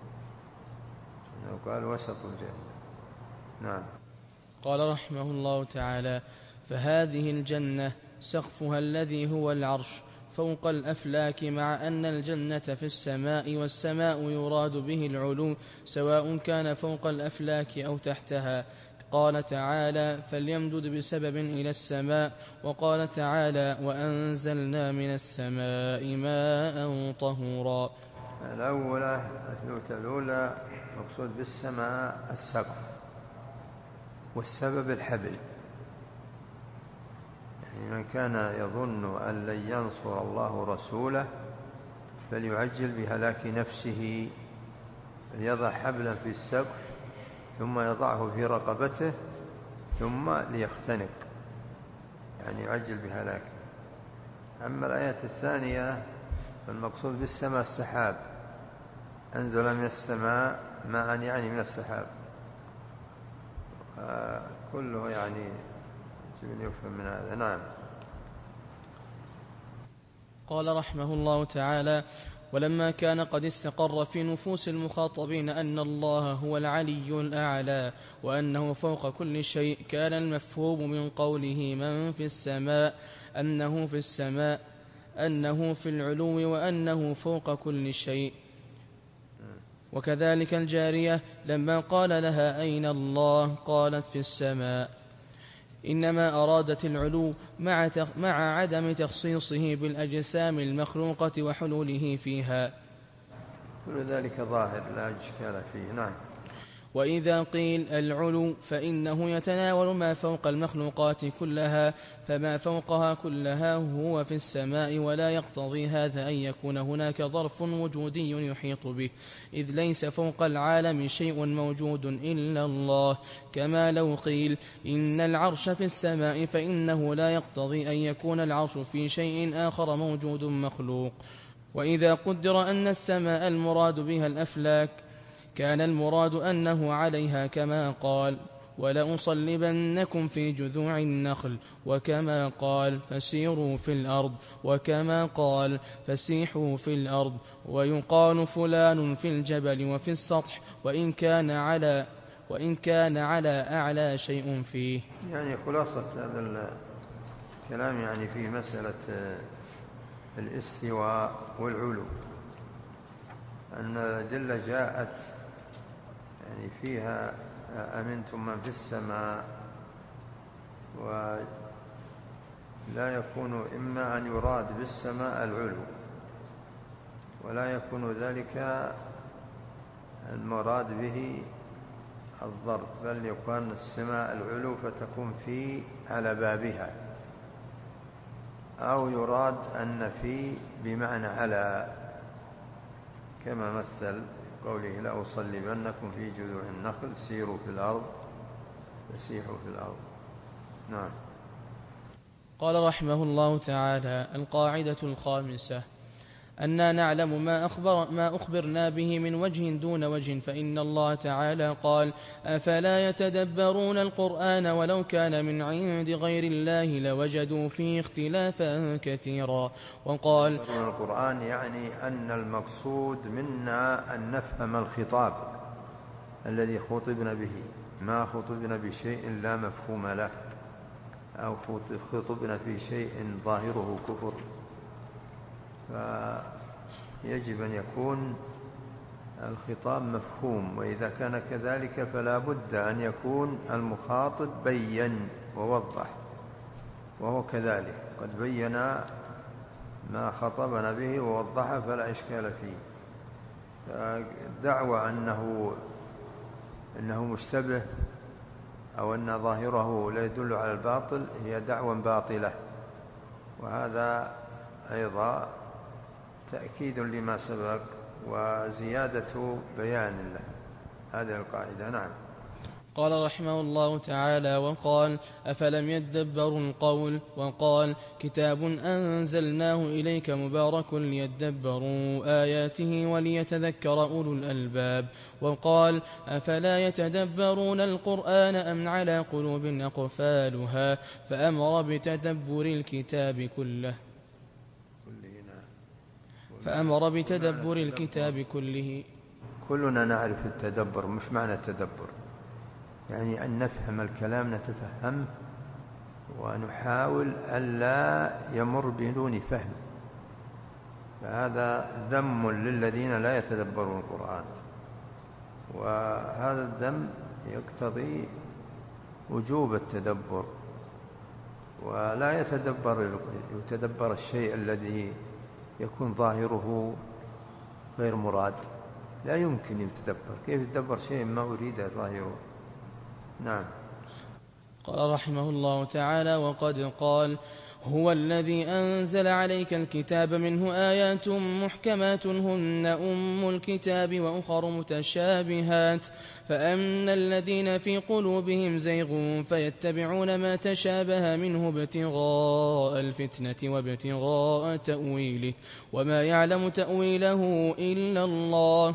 قال وسط الجنة. نعم. قال رحمه الله تعالى: فهذه الجنة سقفها الذي هو العرش فوق الأفلاك، مع أن الجنة في السماء، والسماء يراد به العلو، سواء كان فوق الأفلاك أو تحتها. قال تعالى: فليمدد بسبب إلى السماء. وقال تعالى: وأنزلنا من السماء ماء طهورا. الأولى مقصود بالسماء السقف، والسبب الحبل. يعني من كان يظن أن لن ينصر الله رسوله فليعجل بهلاك نفسه، فليضع حبلا في السقف ثم يضعه في رقبته ثم ليختنق، يعني يعجل بهلاكه. أما الآية الثانية فالمقصود بالسماء السحاب، أنزل من السماء ماء، يعني من السحاب. كله يعني يجب أن يفهم من هذا. نعم. قال رحمه الله تعالى: ولما كان قد استقر في نفوس المخاطبين أن الله هو العلي الأعلى وأنه فوق كل شيء، كان المفهوم من قوله من في السماء أنه في السماء أنه في العلو وأنه فوق كل شيء. وكذلك الجارية لما قال لها أين الله قالت في السماء، إنما أرادت العلو مع عدم تخصيصه بالأجسام المخلوقة وحلوله فيها. كل ذلك ظاهر لا إشكال فيه. نعم. وإذا قيل العلو فإنه يتناول ما فوق المخلوقات كلها، فما فوقها كلها هو في السماء، ولا يقتضي هذا أن يكون هناك ظرف وجودي يحيط به، إذ ليس فوق العالم شيء موجود إلا الله. كما لو قيل إن العرش في السماء، فإنه لا يقتضي أن يكون العرش في شيء آخر موجود مخلوق. وإذا قدر أن السماء المراد بها الأفلاك، كان المراد أنه عليها كما قال ولأصلبنكم في جذوع النخل، وكما قال فسيروا في الأرض، وكما قال فسيحوا في الأرض. ويقال فلان في الجبل وفي السطح، وإن كان على أعلى شيء فيه. يعني خلاصة هذا الكلام يعني في مسألة الاستواء والعلو، أن الأدلة جاءت يعني فيها أمنتم من في السماء، ولا يكون إما أن يراد بالسماء العلو، ولا يكون ذلك المراد به الضرب، بل يكون السماء العلو فتكون في على بابها، أو يراد أن في بمعنى على، كما مثل قوله لأصلبنكم في جذوع النخل سيروا في الأرض فسيحوا في الأرض. نعم. قال رحمه الله تعالى: القاعدة الخامسة: أننا نعلم ما أخبرنا به من وجه دون وجه، فإن الله تعالى قال: أفلا يتدبرون القرآن ولو كان من عند غير الله لوجدوا فيه اختلافا كثيرا. وقال: القرآن يعني أن المقصود منا أن نفهم الخطاب الذي خطبنا به، ما خطبنا بشيء لا مفهوم له، أو خطبنا في شيء ظاهره كفر، فيجب أن يكون الخطاب مفهوم. وإذا كان كذلك فلا بد أن يكون المخاطب بين ووضح، وهو كذلك قد بين ما خطبنا به ووضحه فلا إشكال فيه. فالدعوة أنه مشتبه أو أن ظاهره لا يدل على الباطل هي دعوة باطلة، وهذا أيضا تأكيد لما سبق وزيادة بيان له. هذه القاعدة. نعم. قال رحمه الله تعالى: وقال: أفلم يدبروا القول. وقال: كتاب أنزلناه إليك مبارك ليدبروا آياته وليتذكر أولو الألباب. وقال: أفلا يتدبرون القرآن أم على قلوب أقفالها. فأمر بتدبر الكتاب كله. كلنا نعرف التدبر، مش معنى التدبر يعني أن نفهم الكلام نتفهمه ونحاول ألا يمر بدون فهم، فهذا ذم للذين لا يتدبرون القرآن، وهذا الذم يقتضي وجوب التدبر، ولا يتدبر الشيء الذي يكون ظاهره غير مراد، لا يمكن يتدبر. كيف يتدبر شيء ما أريد ظاهره؟ نعم. قال رحمه الله تعالى: وقد قال: هو الذي أنزل عليك الكتاب منه آيات محكمات هن أم الكتاب وأخر متشابهات، فأما الذين في قلوبهم زيغ فيتبعون ما تشابه منه ابتغاء الفتنة وابتغاء تأويله، وما يعلم تأويله إلا الله،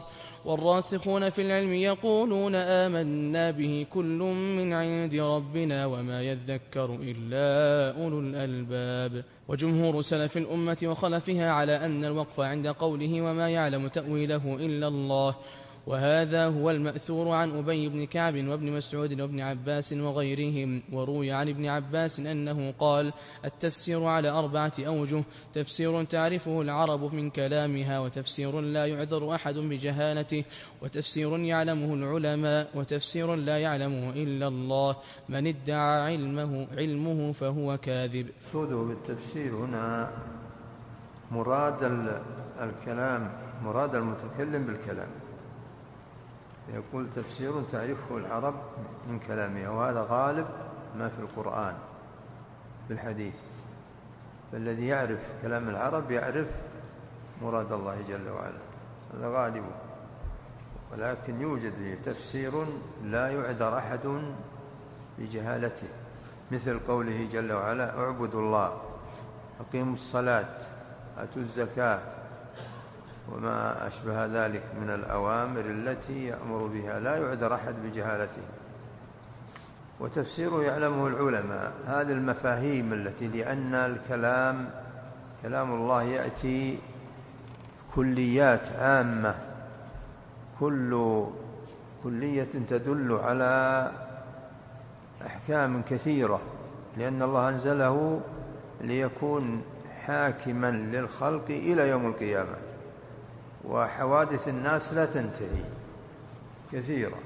والراسخون في العلم يقولون آمنا به كل من عند ربنا وما يذكر إلا أولو الألباب. وجمهور سلف الأمة وخلفها على أن الوقف عند قوله وما يعلم تأويله إلا الله، وهذا هو المأثور عن أبي بن كعب وابن مسعود وابن عباس وغيرهم. وروي عن ابن عباس أنه قال: التفسير على 4 أوجه: تفسير تعرفه العرب من كلامها، وتفسير لا يعذر أحد بجهالته، وتفسير يعلمه العلماء، وتفسير لا يعلمه إلا الله. من ادعى علمه فهو كاذب. مقصوده بالتفسير هنا مراد الكلام، مراد المتكلم بالكلام. يقول تفسير تعرفه العرب من كلامها، وهذا غالب ما في القرآن في الحديث، فالذي يعرف كلام العرب يعرف مراد الله جل وعلا، هذا غالبه. ولكن يوجد تفسير لا يعذر أحد بجهالته، مثل قوله جل وعلا: اعبدوا الله، أقيموا الصلاة، آتوا الزكاة، وما أشبه ذلك من الأوامر التي يأمر بها، لا يعذر أحد بجهالته. وتفسيره يعلمه العلماء، هذه المفاهيم التي لأن الكلام كلام الله يأتي كليات عامة، كل كلية تدل على أحكام كثيرة، لأن الله أنزله ليكون حاكما للخلق إلى يوم القيامة، وحوادث الناس لا تنتهي كثيرة.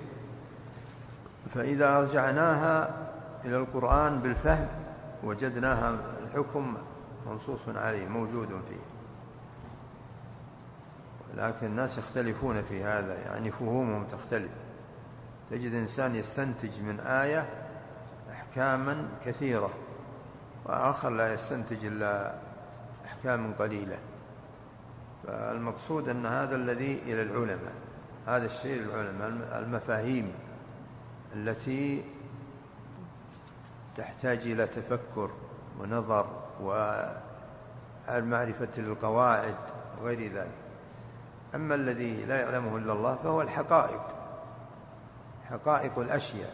فإذا رجعناها إلى القرآن بالفهم وجدناها الحكم منصوص عليه موجود فيه، لكن الناس يختلفون في هذا، يعني فهومهم تختلف. تجد إنسان يستنتج من آية أحكاما كثيرة، وآخر لا يستنتج إلا أحكام قليلة. فالمقصود أن هذا الذي إلى العلماء، هذا الشيء العلماء، المفاهيم التي تحتاج إلى تفكر ونظر ومعرفة القواعد وغير ذلك. أما الذي لا يعلمه إلا الله فهو الحقائق، حقائق الأشياء،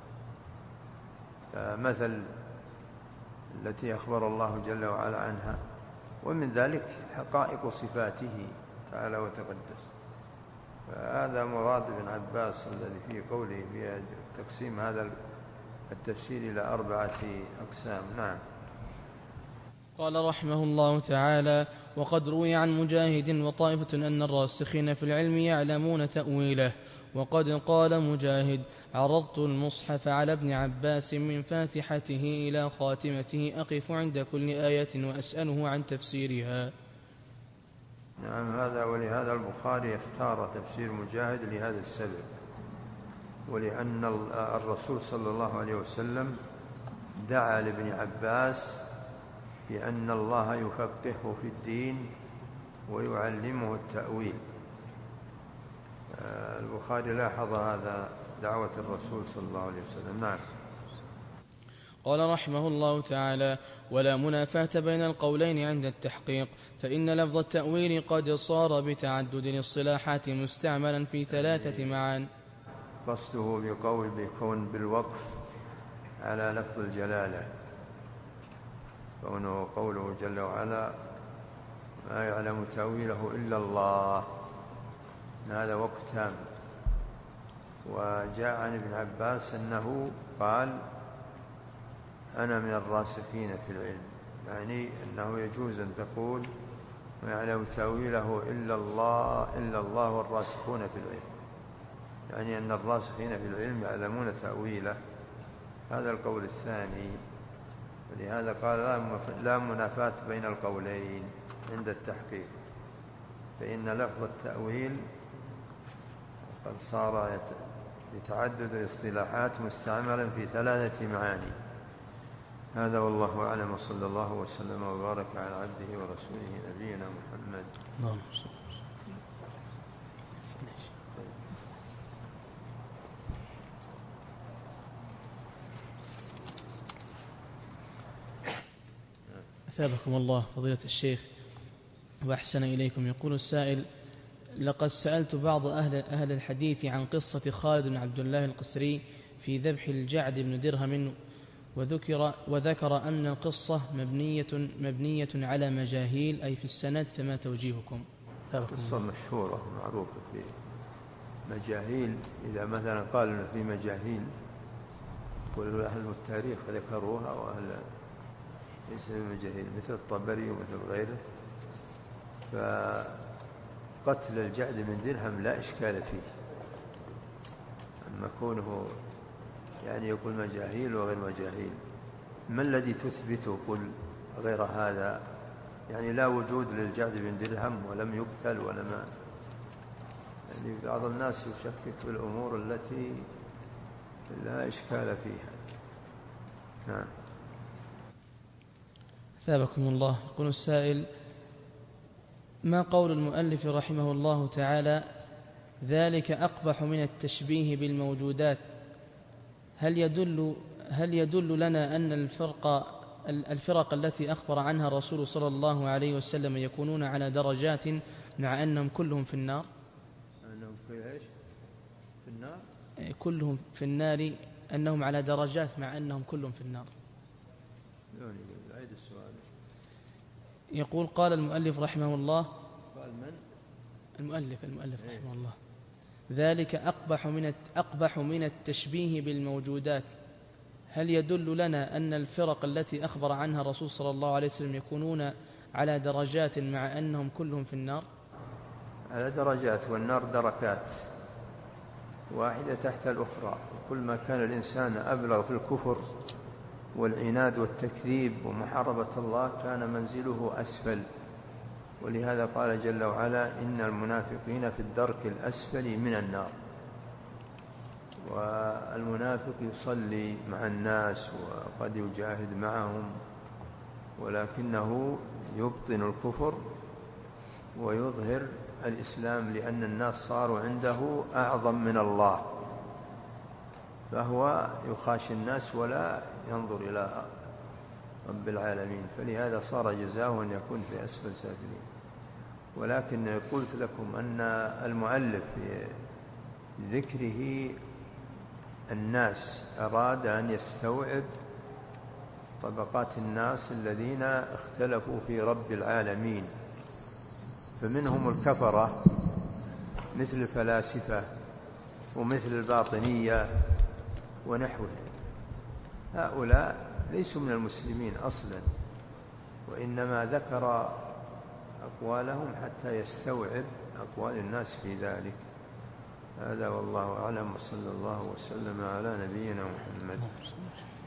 مثل التي أخبر الله جل وعلا عنها، ومن ذلك حقائق صفاته تعالى وتقدس. فهذا مراد ابن عباس الذي في قوله بتقسيم هذا التفسير إلى 4 أقسام. نعم. قال رحمه الله تعالى: وقد روي عن مجاهد وطائفة أن الراسخين في العلم يعلمون تأويله. وقد قال مجاهد: عرضت المصحف على ابن عباس من فاتحته إلى خاتمته أقف عند كل آية وأسأله عن تفسيرها. نعم، هذا ولهذا البخاري اختار تفسير مجاهد لهذا السبب، ولأن الرسول صلى الله عليه وسلم دعا لابن عباس بأن الله يفقهه في الدين ويعلمه التأويل. البخاري لاحظ هذا دعوة الرسول صلى الله عليه وسلم. نعم. قال رحمه الله تعالى: ولا منافاة بين القولين عند التحقيق، فإن لفظ التأويل قد صار بتعدد الاصطلاحات مستعملا في 3 معان. قصده بقول بيكون بالوقف على لفظ الجلالة، كونه قوله جل وعلا: ما يعلم تأويله إلا الله، هذا وقف تام. وجاء عن ابن عباس أنه قال: أنا من الراسخين في العلم، يعني أنه يجوز أن تقول ما يعلم تأويله إلا الله والراسخون في العلم، يعني أن الراسخين في العلم يعلمون تأويله. هذا القول الثاني، ولهذا قال: لا منافاة بين القولين عند التحقيق، فإن لفظ التأويل قد صار بتعدد الاصطلاحات مستعملا في 3 معاني. هذا والله أعلم، وصلى الله وسلم وبارك على عبده ورسوله نبينا محمد. أثابكم الله فضيلة الشيخ وأحسن إليكم. يقول السائل: لقد سألت بعض أهل الحديث عن قصة خالد بن عبد الله القسري في ذبح الجعد بن درهم، وذكر أن القصة مبنية على مجاهيل أي في السند، فما توجيهكم؟ قصة مشهورة معروفة في مجاهيل. إذا مثلا قال إن في مجاهيل وأهل التاريخ ذكروها وأهل ليس بمجاهيل مثل الطبري ومثل غيره، فقتل الجعد بن درهم لا إشكال فيه. أما كونه يعني يقول مجاهيل وغير مجاهيل، ما الذي تثبته قل غير هذا؟ يعني لا وجود للجعد بن درهم ولم يقتل ولما، يعني بعض الناس يشكك في الأمور التي لا إشكال فيها. نعم. ثابكم الله. يقول السائل: ما قول المؤلف رحمه الله تعالى ذلك أقبح من التشبيه بالموجودات؟ هل يدل لنا أن الفرق التي أخبر عنها الرسول صلى الله عليه وسلم يكونون على درجات مع أنهم كلهم في النار؟ أنهم في إيش؟ في النار؟ كلهم في النار، أنهم على درجات مع أنهم كلهم في النار. أعيد السؤال. يقول: قال المؤلف رحمه الله، قال من؟ المؤلف رحمه الله: ذلك أقبح من التشبيه بالموجودات. هل يدل لنا أن الفرق التي أخبر عنها الرسول صلى الله عليه وسلم يكونون على درجات مع أنهم كلهم في النار؟ على درجات، والنار دركات واحدة تحت الأخرى. كل ما كان الإنسان أبلغ في الكفر والعناد والتكذيب ومحاربة الله كان منزله أسفل. ولهذا قال جل وعلا: إن المنافقين في الدرك الأسفل من النار. والمنافق يصلي مع الناس وقد يجاهد معهم، ولكنه يبطن الكفر ويظهر الإسلام، لأن الناس صاروا عنده أعظم من الله، فهو يخاشى الناس ولا ينظر إلى رب العالمين، فلهذا صار جزاؤه أن يكون في أسفل سافلين. ولكن قلت لكم أن المؤلف في ذكره الناس أراد أن يستوعب طبقات الناس الذين اختلفوا في رب العالمين، فمنهم الكفرة مثل الفلاسفة ومثل الباطنية ونحوه. هؤلاء ليسوا من المسلمين أصلا، وإنما ذكر أقوالهم حتى يستوعب أقوال الناس في ذلك. هذا والله أعلم، وصلى الله وسلم على نبينا محمد.